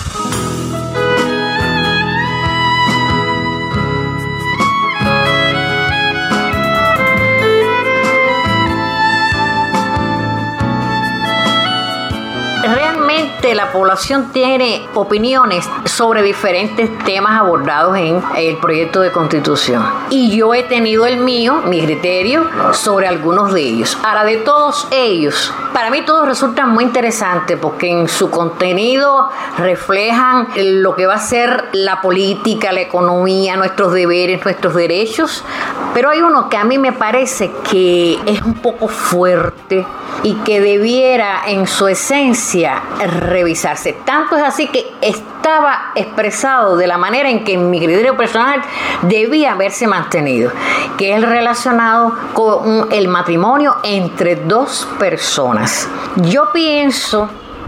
Realmente la población tiene opiniones sobre diferentes temas abordados en el proyecto de Constitución. Y yo he tenido el mío, mi criterio, sobre algunos de ellos. Ahora, de todos ellos, para mí todos resultan muy interesantes porque en su contenido reflejan lo que va a ser la política, la economía, nuestros deberes, nuestros derechos. Pero hay uno que a mí me parece que es un poco fuerte y que debiera en su esencia revisarse. Tanto es así que estaba expresado de la manera en que en mi criterio personal debía haberse mantenido, que es el relacionado con el matrimonio entre dos personas. Yo pienso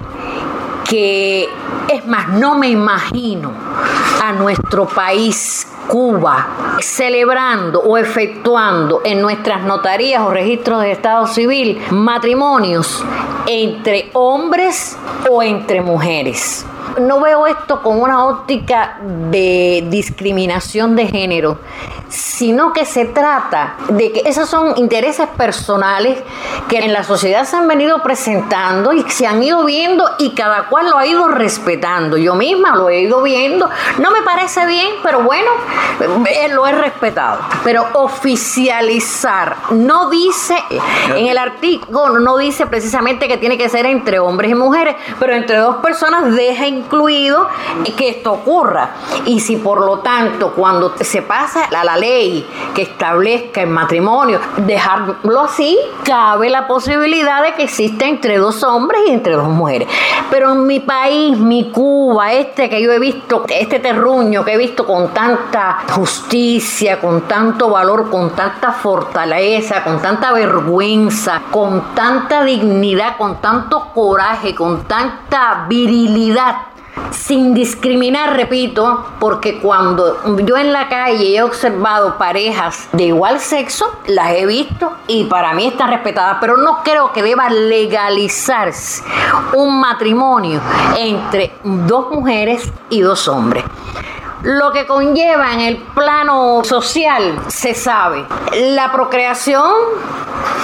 que, es más, no me imagino a nuestro país, Cuba, celebrando o efectuando en nuestras notarías o registros de estado civil matrimonios entre hombres o entre mujeres. No veo esto con una óptica de discriminación de género, sino que se trata de que esos son intereses personales que en la sociedad se han venido presentando y se han ido viendo y cada cual lo ha ido respetando. Yo misma lo he ido viendo, no me parece bien, pero bueno, lo he respetado. Pero oficializar, no dice, en el artículo no dice precisamente que tiene que ser entre hombres y mujeres, pero entre dos personas deja incluido que esto ocurra. Y si por lo tanto cuando se pasa a la ley que establezca el matrimonio, dejarlo así, cabe la posibilidad de que exista entre dos hombres y entre dos mujeres. Pero en mi país, mi Cuba, este que yo he visto, este terruño que he visto con tanta justicia, con tanto valor, con tanta fortaleza, con tanta vergüenza, con tanta dignidad, con tanto coraje, con tanta virilidad, sin discriminar, repito, porque cuando yo en la calle he observado parejas de igual sexo, las he visto y para mí están respetadas, pero no creo que deba legalizarse un matrimonio entre dos mujeres y dos hombres. Lo que conlleva en el plano social se sabe. La procreación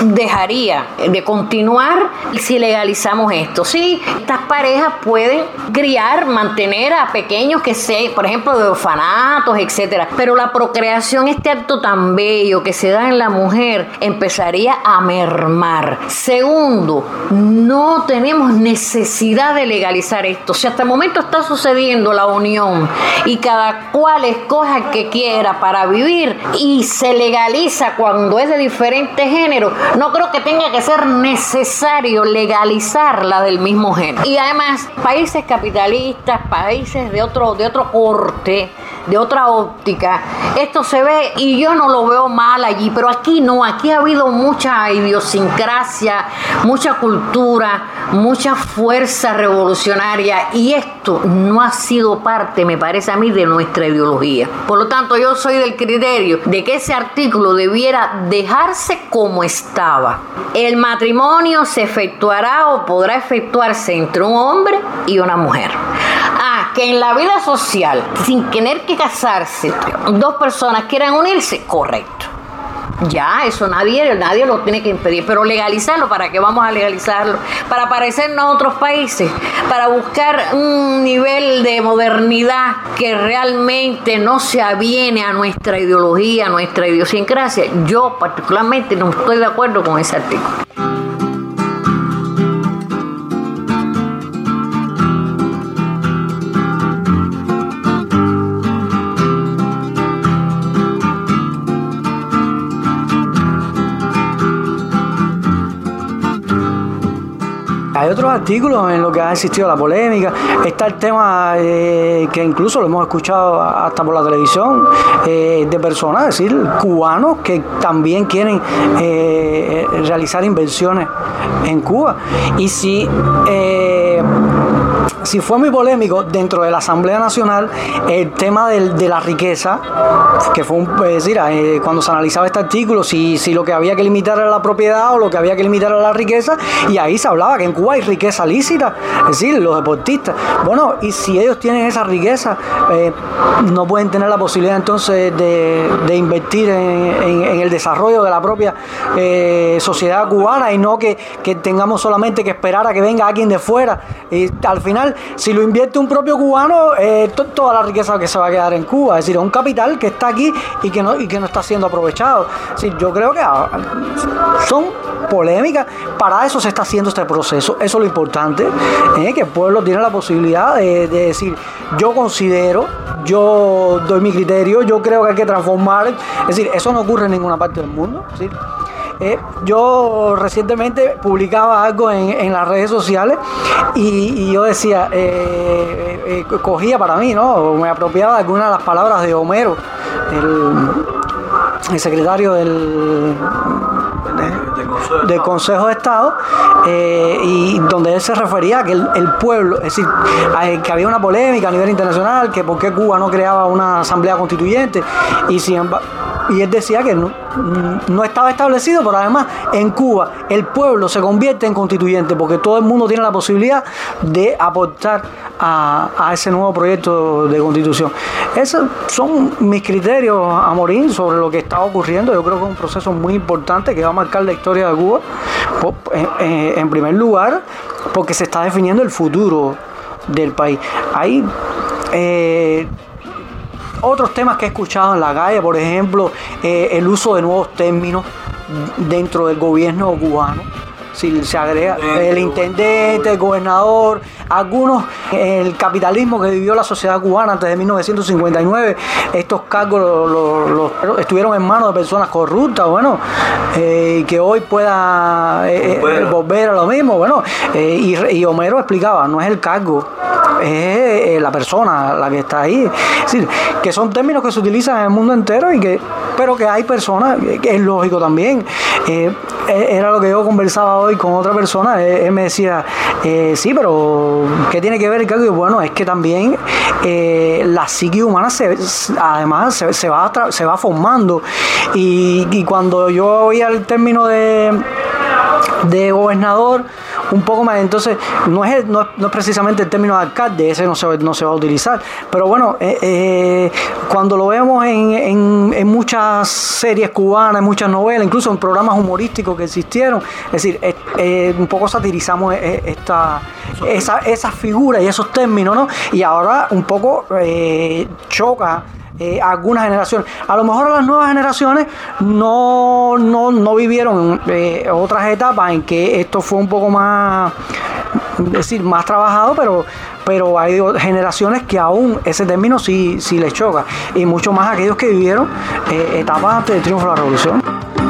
dejaría de continuar si legalizamos esto. Sí, estas parejas pueden criar, mantener a pequeños que se, por ejemplo, de orfanatos, etcétera. Pero la procreación, este acto tan bello que se da en la mujer, empezaría a mermar. Segundo, no tenemos necesidad de legalizar esto. Si hasta el momento está sucediendo la unión y cada cual escoja el que quiera para vivir y se legaliza cuando es de diferente género, no creo que tenga que ser necesario legalizar la del mismo género. Y además, países capitalistas, países de otro, de otro corte, de otra óptica, esto se ve y yo no lo veo mal allí, pero aquí no, aquí ha habido mucha idiosincrasia, mucha cultura, mucha fuerza revolucionaria y esto no ha sido parte, me parece a mí, de nuestra ideología. Por lo tanto, yo soy del criterio de que ese artículo debiera dejarse como estaba. El matrimonio se efectuará o podrá efectuarse entre un hombre y una mujer. Ah, que en la vida social, sin tener que casarse, dos personas quieran unirse, correcto. Ya, eso nadie, nadie lo tiene que impedir, pero legalizarlo, ¿para qué vamos a legalizarlo? Para parecernos a otros países, para buscar un nivel de modernidad que realmente no se aviene a nuestra ideología, a nuestra idiosincrasia. Yo particularmente no estoy de acuerdo con ese artículo. Hay otros artículos en los que ha existido la polémica. Está el tema eh, que incluso lo hemos escuchado hasta por la televisión, eh, de personas, es decir, cubanos que también quieren eh, realizar inversiones en Cuba. Y si... Eh, Si fue muy polémico dentro de la Asamblea Nacional el tema del, de la riqueza, que fue un, es decir, eh, cuando se analizaba este artículo, si, si lo que había que limitar era la propiedad o lo que había que limitar era la riqueza, y ahí se hablaba que en Cuba hay riqueza lícita, es decir, los deportistas. Bueno, y si ellos tienen esa riqueza, eh, no pueden tener la posibilidad entonces de, de invertir en, en, en el desarrollo de la propia eh, sociedad cubana y no que, que tengamos solamente que esperar a que venga alguien de fuera. Y al final, si lo invierte un propio cubano, eh, to, toda la riqueza que se va a quedar en Cuba, es decir, es un capital que está aquí y que no, y que no está siendo aprovechado. Es decir, yo creo que son polémicas, para eso se está haciendo este proceso. Eso es lo importante, eh, que el pueblo tiene la posibilidad de, de decir, yo considero, yo doy mi criterio, yo creo que hay que transformar. Es decir, eso no ocurre en ninguna parte del mundo. ¿Sí? Eh, yo recientemente publicaba algo en, en las redes sociales y, y yo decía, eh, eh, eh, cogía para mí, ¿no? Me apropiaba de algunas de las palabras de Homero, el, el secretario del, de, del Consejo de Estado, eh, y donde él se refería a que el, el pueblo, es decir, a, que había una polémica a nivel internacional, que por qué Cuba no creaba una asamblea constituyente, y sin embargo, y él decía que no, no estaba establecido, pero además en Cuba el pueblo se convierte en constituyente porque todo el mundo tiene la posibilidad de aportar a, a ese nuevo proyecto de constitución. Esos son mis criterios, Amorín, sobre lo que está ocurriendo. Yo creo que es un proceso muy importante que va a marcar la historia de Cuba, en, en primer lugar porque se está definiendo el futuro del país. Hay eh, otros temas que he escuchado en la calle, por ejemplo, eh, el uso de nuevos términos dentro del gobierno cubano. Si se agrega el intendente, el gobernador, algunos, el capitalismo que vivió la sociedad cubana antes de mil novecientos cincuenta y nueve, estos cargos los, los, los, estuvieron en manos de personas corruptas, bueno, eh, que hoy pueda eh, eh, volver a lo mismo, bueno, eh, y, y Homero explicaba, no es el cargo, es eh, la persona la que está ahí. Es decir, que son términos que se utilizan en el mundo entero, y que, pero que hay personas, que es lógico también. Eh, era lo que yo conversaba hoy con otra persona, él, él me decía, eh, sí, pero ¿qué tiene que ver el cargo? Y bueno, es que también eh, la psique humana se, además se, se, va, se va formando, y, y cuando yo oía el término de, de gobernador, un poco más, entonces no es, no, no es precisamente el término de alcalde, ese no se, no se va a utilizar, pero bueno, eh, eh, cuando lo vemos en, en, en muchos muchas series cubanas, muchas novelas, incluso en programas humorísticos que existieron. Es decir, eh, eh, un poco satirizamos eh, esta, esa, esas figuras y esos términos, ¿no? Y ahora un poco eh, choca Eh, algunas generaciones. A lo mejor las nuevas generaciones no, no, no vivieron eh, otras etapas en que esto fue un poco más, es decir, más trabajado, pero, pero hay generaciones que aún ese término sí, sí les choca. Y mucho más aquellos que vivieron eh, etapas antes del triunfo de la revolución.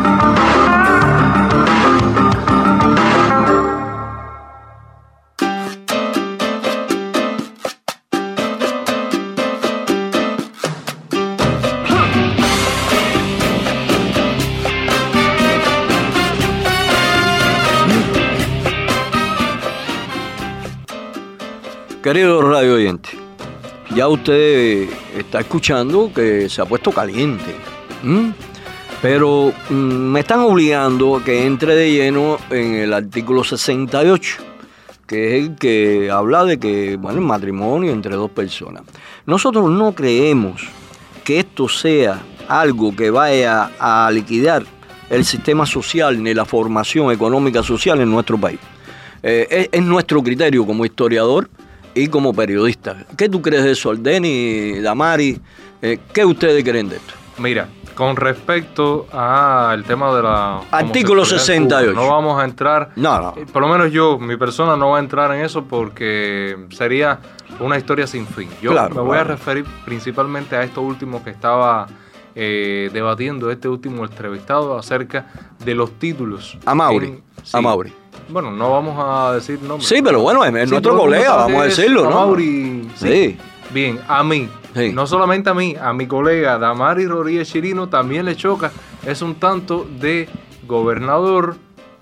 Querido radio oyente, ya usted está escuchando que se ha puesto caliente, ¿m? pero mm, me están obligando a que entre de lleno en el artículo sesenta y ocho, que es el que habla de que, bueno, el matrimonio entre dos personas. Nosotros no creemos que esto sea algo que vaya a liquidar el sistema social ni la formación económica social en nuestro país. Eh, es, es nuestro criterio como historiador y como periodista. ¿Qué tú crees de eso, Aldeni, Damari? Eh, ¿Qué ustedes creen de esto? Mira, con respecto al tema de la... Artículo sesenta y ocho. No vamos a entrar... No, no. Por lo menos yo, mi persona no va a entrar en eso porque sería una historia sin fin. Yo claro, me voy claro. a referir principalmente a esto último que estaba eh, debatiendo este último entrevistado acerca de los títulos. A Mauri. En, sí, a Mauri. Bueno, no vamos a decir nombres. Sí, pero bueno, es, es sí, nuestro colega, vamos a decirlo, ¿no? Mauri, sí. sí. Bien, a mí, sí. no solamente a mí, a mi colega Damari Rodríguez Chirino también le choca. Es un tanto de gobernador.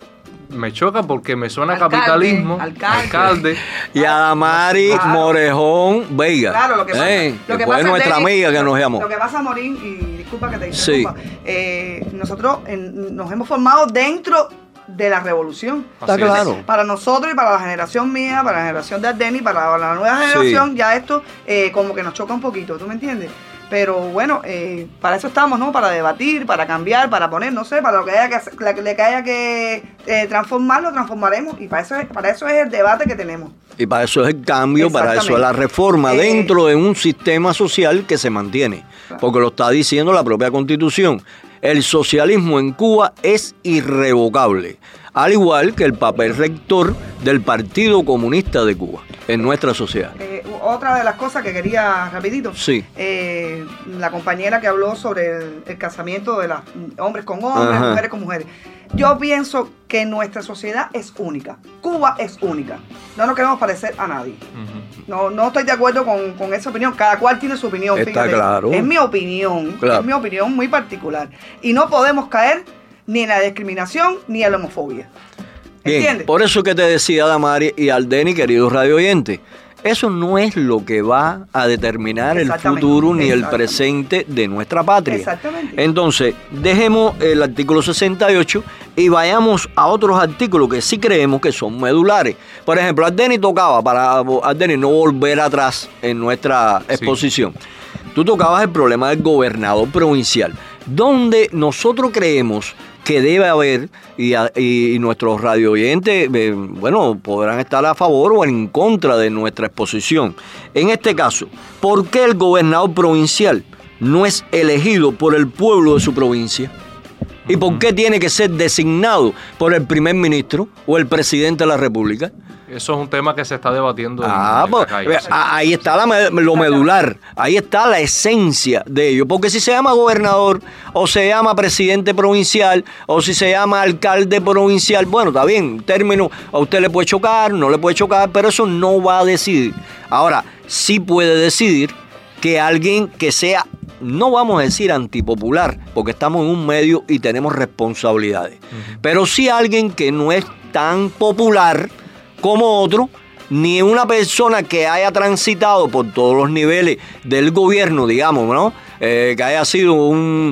Me choca porque me suena alcalde, capitalismo, alcalde. alcalde. Y a Damari claro. Morejón Veiga. Claro, lo que pasa, eh, lo que fue pasa nuestra Denny, amiga que lo, nos llamó. Lo que pasa, Morín, y disculpa que te interrumpa, sí. eh, nosotros en, nos hemos formado dentro de la revolución. Está claro. Para nosotros y para la generación mía, para la generación de Aldeni, para la nueva generación, sí. ya esto eh, como que nos choca un poquito, ¿tú me entiendes? Pero bueno, eh, para eso estamos, ¿no? Para debatir, para cambiar, para poner, no sé, para lo que haya que, hacer, la, que, que, haya que eh, transformar, lo transformaremos. Y para eso, es, para eso es el debate que tenemos. Y para eso es el cambio, para eso es la reforma, eh, dentro de un sistema social que se mantiene. Claro. Porque lo está diciendo la propia Constitución. El socialismo en Cuba es irrevocable, al igual que el papel rector del Partido Comunista de Cuba en nuestra sociedad. Eh, otra de las cosas que quería, rapidito, sí. eh, la compañera que habló sobre el, el casamiento de los hombres con hombres, Ajá. mujeres con mujeres. Yo pienso que nuestra sociedad es única. Cuba es única. No nos queremos parecer a nadie. Uh-huh. No, no estoy de acuerdo con, con esa opinión. Cada cual tiene su opinión. Está fíjate. claro. Es mi opinión. Claro. Es mi opinión muy particular. Y no podemos caer ni en la discriminación ni en la homofobia. Bien, ¿entiendes? Por eso que te decía Damari y Aldeni, queridos radio oyentes, eso no es lo que va a determinar el futuro ni el presente de nuestra patria. Exactamente. Entonces, dejemos el artículo sesenta y ocho y vayamos a otros artículos que sí creemos que son medulares. Por ejemplo, Aldeni tocaba, para Aldeni no volver atrás en nuestra exposición, sí. tú tocabas el problema del gobernador provincial, donde nosotros creemos que debe haber, y, y, y nuestros radio oyentes, eh, bueno, podrán estar a favor o en contra de nuestra exposición. En este caso, ¿por qué el gobernador provincial no es elegido por el pueblo de su provincia? ¿Y por qué tiene que ser designado por el primer ministro o el presidente de la República? Eso es un tema que se está debatiendo. Ah, en, pues, en calle, sí. Ahí está la, lo medular, ahí está la esencia de ello. Porque si se llama gobernador, o se llama presidente provincial, o si se llama alcalde provincial, bueno, está bien, término, a usted le puede chocar, no le puede chocar, pero eso no va a decidir. Ahora, sí puede decidir que alguien que sea, no vamos a decir antipopular, porque estamos en un medio y tenemos responsabilidades, uh-huh. pero sí alguien que no es tan popular como otro, ni una persona que haya transitado por todos los niveles del gobierno, digamos, ¿no? Eh, que haya sido un,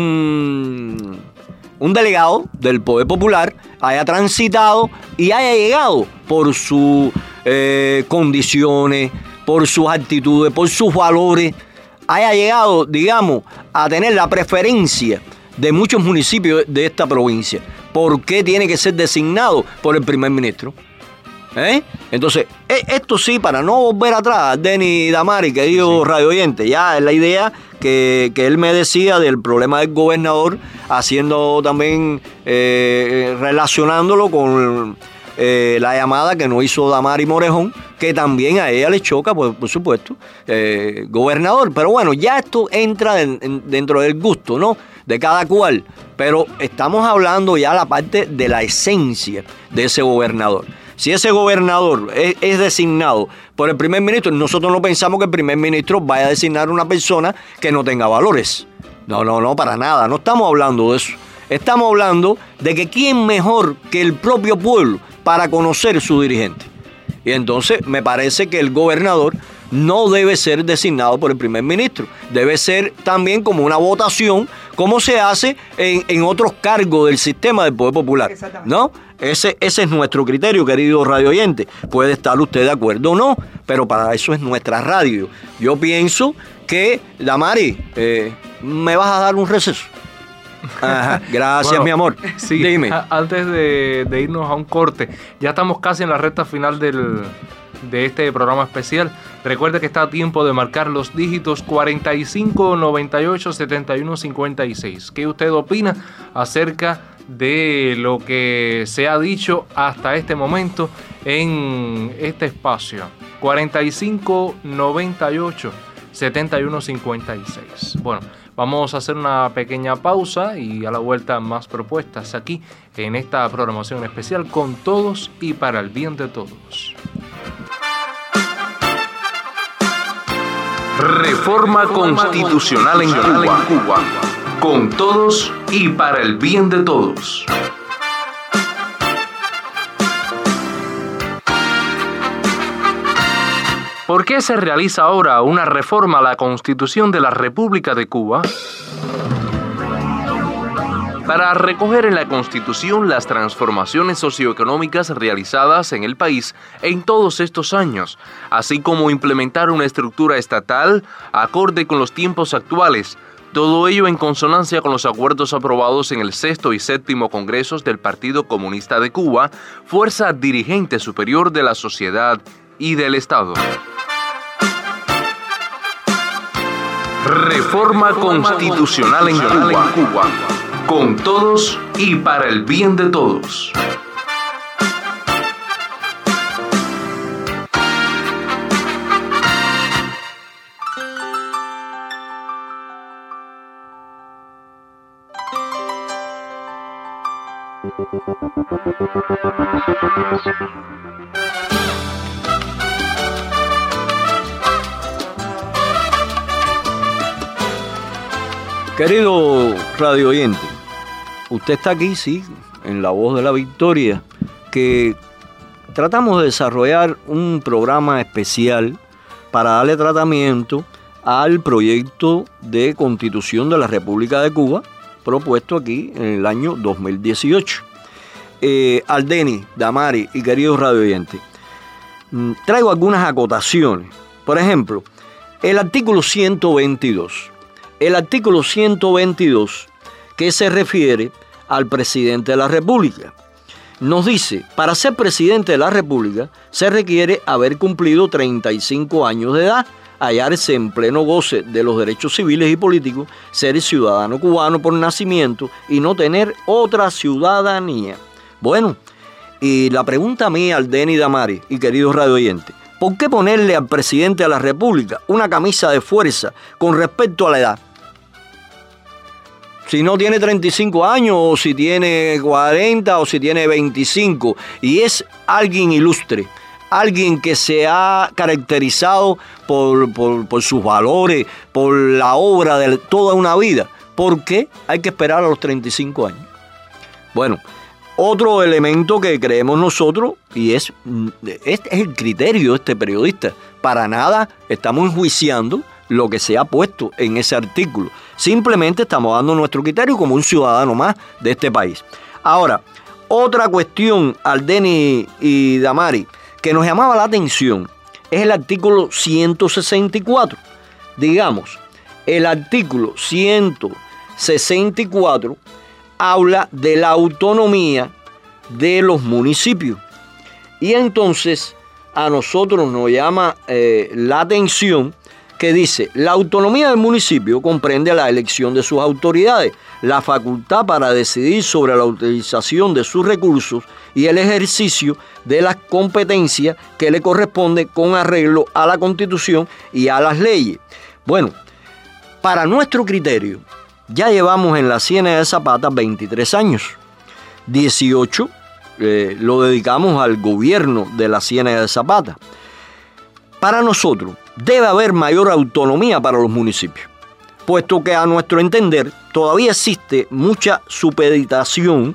un, un delegado del Poder Popular, haya transitado y haya llegado por sus eh, condiciones, por sus actitudes, por sus valores, haya llegado, digamos, a tener la preferencia de muchos municipios de esta provincia. ¿Por qué tiene que ser designado por el primer ministro? ¿Eh? Entonces, esto sí, para no volver atrás, Denny Damari, querido sí. radio oyente, ya es la idea que, que él me decía del problema del gobernador, haciendo también, eh, relacionándolo con eh, la llamada que nos hizo Damari Morejón, que también a ella le choca, por, por supuesto, eh, gobernador. Pero bueno, ya esto entra en, en, dentro del gusto, ¿no?, de cada cual. Pero estamos hablando ya la parte de la esencia de ese gobernador. Si ese gobernador es, es designado por el primer ministro, nosotros no pensamos que el primer ministro vaya a designar una persona que no tenga valores. No, no, no, para nada. No estamos hablando de eso. Estamos hablando de que quién mejor que el propio pueblo para conocer su dirigente. Y entonces me parece que el gobernador no debe ser designado por el primer ministro. Debe ser también como una votación, como se hace en, en otros cargos del sistema del Poder Popular, ¿no? Ese, ese es nuestro criterio, querido radio oyente. Puede estar usted de acuerdo o no, pero para eso es nuestra radio. Yo pienso que, Damari, eh, ¿me vas a dar un receso? Ajá, gracias, bueno, mi amor. Sí, dime. A, antes de, de irnos a un corte, ya estamos casi en la recta final del, de este programa especial. Recuerde que está a tiempo de marcar los dígitos cuarenta y cinco, noventa y ocho, setenta y uno, cincuenta y seis. ¿Qué usted opina acerca de lo que se ha dicho hasta este momento en este espacio? cuarenta y cinco, noventa y ocho, setenta y uno, cincuenta y seis. Bueno, vamos a hacer una pequeña pausa y a la vuelta más propuestas aquí en esta programación especial con todos y para el bien de todos. Reforma constitucional en Cuba. Con todos y para el bien de todos. ¿Por qué se realiza ahora una reforma a la Constitución de la República de Cuba? Para recoger en la Constitución las transformaciones socioeconómicas realizadas en el país en todos estos años, así como implementar una estructura estatal acorde con los tiempos actuales. Todo ello en consonancia con los acuerdos aprobados en el sexto y séptimo congresos del Partido Comunista de Cuba, fuerza dirigente superior de la sociedad y del Estado. Reforma constitucional en Cuba. Con todos y para el bien de todos. Querido radio oyente, usted está aquí, sí, en La Voz de la Victoria, que tratamos de desarrollar un programa especial para darle tratamiento al proyecto de Constitución de la República de Cuba, propuesto aquí en el año dos mil dieciocho. Eh, Aldeni, Damari y queridos radio oyentes, traigo algunas acotaciones. Por ejemplo, el artículo ciento veintidós. El artículo ciento veintidós, que se refiere al presidente de la República, nos dice: para ser presidente de la República se requiere haber cumplido treinta y cinco años de edad, hallarse en pleno goce de los derechos civiles y políticos, ser ciudadano cubano por nacimiento y no tener otra ciudadanía. Bueno, y la pregunta mía al Denny Damari y queridos radio oyentes: ¿por qué ponerle al presidente de la República una camisa de fuerza con respecto a la edad? Si no tiene treinta y cinco años, o si tiene cuarenta, o si tiene veinticinco, y es alguien ilustre, alguien que se ha caracterizado por, por, por sus valores, por la obra de toda una vida, ¿por qué hay que esperar a los treinta y cinco años? Bueno, otro elemento que creemos nosotros, y es, este es el criterio de este periodista, para nada estamos enjuiciando lo que se ha puesto en ese artículo. Simplemente estamos dando nuestro criterio como un ciudadano más de este país. Ahora, otra cuestión, Aldeni y Damari, que nos llamaba la atención, es el artículo ciento sesenta y cuatro. Digamos, el artículo ciento sesenta y cuatro habla de la autonomía de los municipios. Y entonces a nosotros nos llama eh, la atención que dice: la autonomía del municipio comprende la elección de sus autoridades, la facultad para decidir sobre la utilización de sus recursos y el ejercicio de las competencias que le corresponde con arreglo a la Constitución y a las leyes. Bueno, para nuestro criterio, ya llevamos en la Ciénaga de Zapata veintitrés años, dieciocho eh, lo dedicamos al gobierno de la Ciénaga de Zapata. Para nosotros debe haber mayor autonomía para los municipios, puesto que a nuestro entender todavía existe mucha supeditación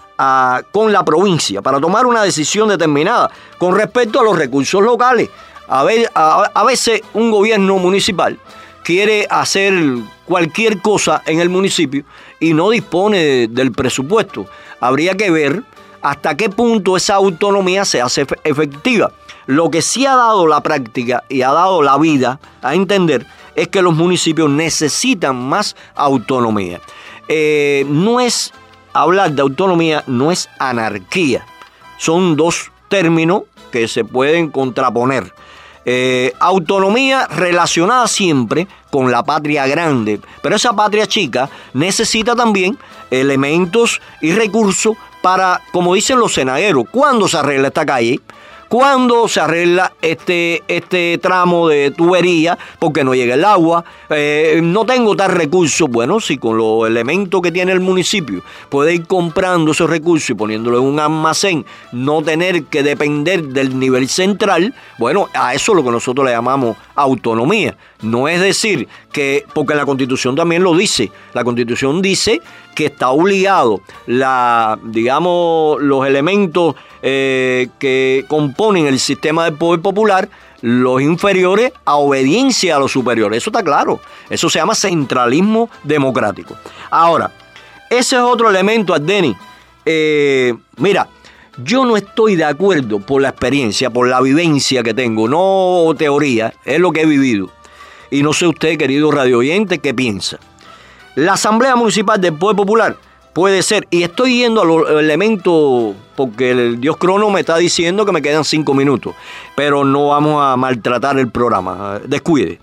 a, con la provincia para tomar una decisión determinada con respecto a los recursos locales. A, ver, a, a veces un gobierno municipal quiere hacer cualquier cosa en el municipio y no dispone de, del presupuesto. Habría que ver hasta qué punto esa autonomía se hace efectiva. Lo que sí ha dado la práctica y ha dado la vida a entender es que los municipios necesitan más autonomía. Eh, no es hablar de autonomía, no es anarquía. Son dos términos que se pueden contraponer. Eh, autonomía relacionada siempre con la patria grande, pero esa patria chica necesita también elementos y recursos para, como dicen los cenagueros, ¿cuándo se arregla esta calle? ¿Cuándo se arregla este, este tramo de tubería porque no llega el agua? Eh, no tengo tal recurso. Bueno, si con los elementos que tiene el municipio puede ir comprando esos recursos y poniéndolo en un almacén, no tener que depender del nivel central, bueno, a eso es lo que nosotros le llamamos autonomía. No es decir que, porque la Constitución también lo dice, la Constitución dice que está obligado, la, digamos, los elementos eh, que componen el sistema del poder popular, los inferiores, a obediencia a los superiores. Eso está claro. Eso se llama centralismo democrático. Ahora, ese es otro elemento, Ardeni. Eh, mira, yo no estoy de acuerdo por la experiencia, por la vivencia que tengo, no teoría, es lo que he vivido. Y no sé usted, querido radio oyente, qué piensa. La Asamblea Municipal del Poder Popular puede ser, y estoy yendo a los elementos porque el Dios Crono me está diciendo que me quedan cinco minutos, pero no vamos a maltratar el programa, descuide.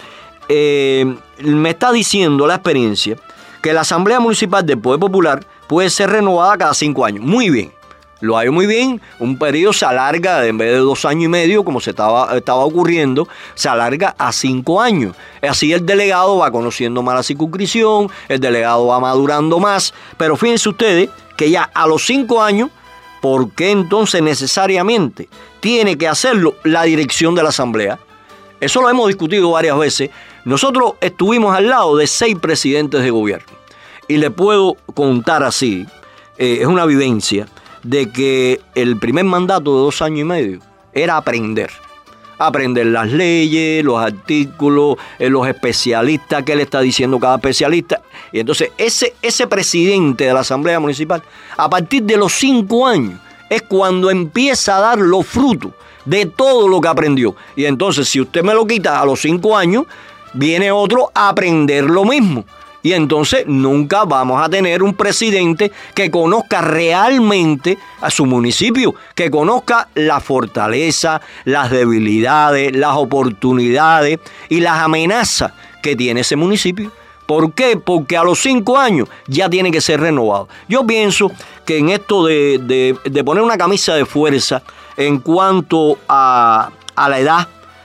Eh, me está diciendo la experiencia que la Asamblea Municipal del Poder Popular puede ser renovada cada cinco años. Muy bien. Lo hay muy bien, un periodo se alarga, en vez de dos años y medio, como se estaba, estaba ocurriendo, se alarga a cinco años. Así el delegado va conociendo más la circunscripción, el delegado va madurando más, pero fíjense ustedes que ya a los cinco años, ¿por qué entonces necesariamente tiene que hacerlo la dirección de la Asamblea? Eso lo hemos discutido varias veces. Nosotros estuvimos al lado de seis presidentes de gobierno y le puedo contar así, eh, es una vivencia, de que el primer mandato de dos años y medio era aprender. Aprender las leyes, los artículos, eh, los especialistas, qué le está diciendo cada especialista. Y entonces ese, ese presidente de la Asamblea Municipal, a partir de los cinco años, es cuando empieza a dar los frutos de todo lo que aprendió. Y entonces si usted me lo quita a los cinco años, viene otro a aprender lo mismo. Y entonces nunca vamos a tener un presidente que conozca realmente a su municipio, que conozca la fortaleza, las debilidades, las oportunidades y las amenazas que tiene ese municipio. ¿Por qué? Porque a los cinco años ya tiene que ser renovado. Yo pienso que en esto de, de, de poner una camisa de fuerza en cuanto a, a la edad,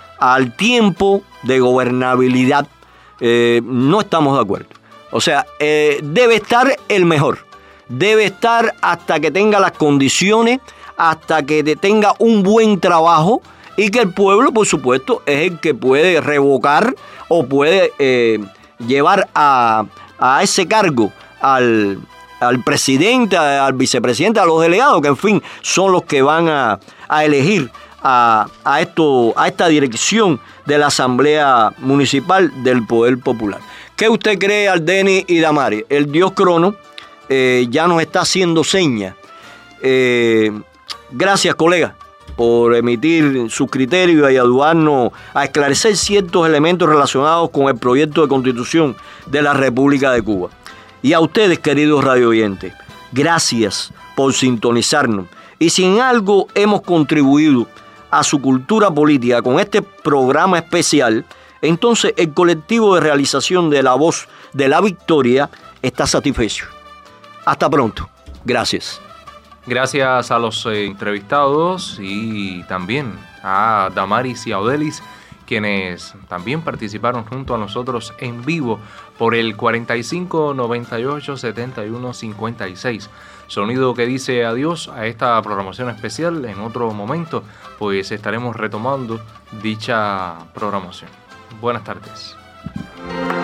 al tiempo de gobernabilidad, eh, no estamos de acuerdo. O sea, eh, debe estar el mejor, debe estar hasta que tenga las condiciones, hasta que tenga un buen trabajo y que el pueblo, por supuesto, es el que puede revocar o puede eh, llevar a, a ese cargo al, al presidente, al vicepresidente, a los delegados, que en fin son los que van a, a elegir a, a, esto, a esta dirección de la Asamblea Municipal del Poder Popular. ¿Qué usted cree, Ardeni y Damaris? El Dios Crono eh, ya nos está haciendo señas. Eh, gracias, colega. por emitir sus criterios y ayudarnos a esclarecer ciertos elementos relacionados con el proyecto de constitución de la República de Cuba. Y a ustedes, queridos radio oyentes, gracias por sintonizarnos. Y si en algo hemos contribuido a su cultura política con este programa especial, entonces el colectivo de realización de La Voz de la Victoria está satisfecho. Hasta pronto. Gracias. Gracias a los eh, entrevistados y también a Damaris y a Odelis, quienes también participaron junto a nosotros en vivo por el cuarenta y cinco noventa y ocho setenta y uno cincuenta y seis. Sonido que dice adiós a esta programación especial. En otro momento, pues estaremos retomando dicha programación. Buenas tardes.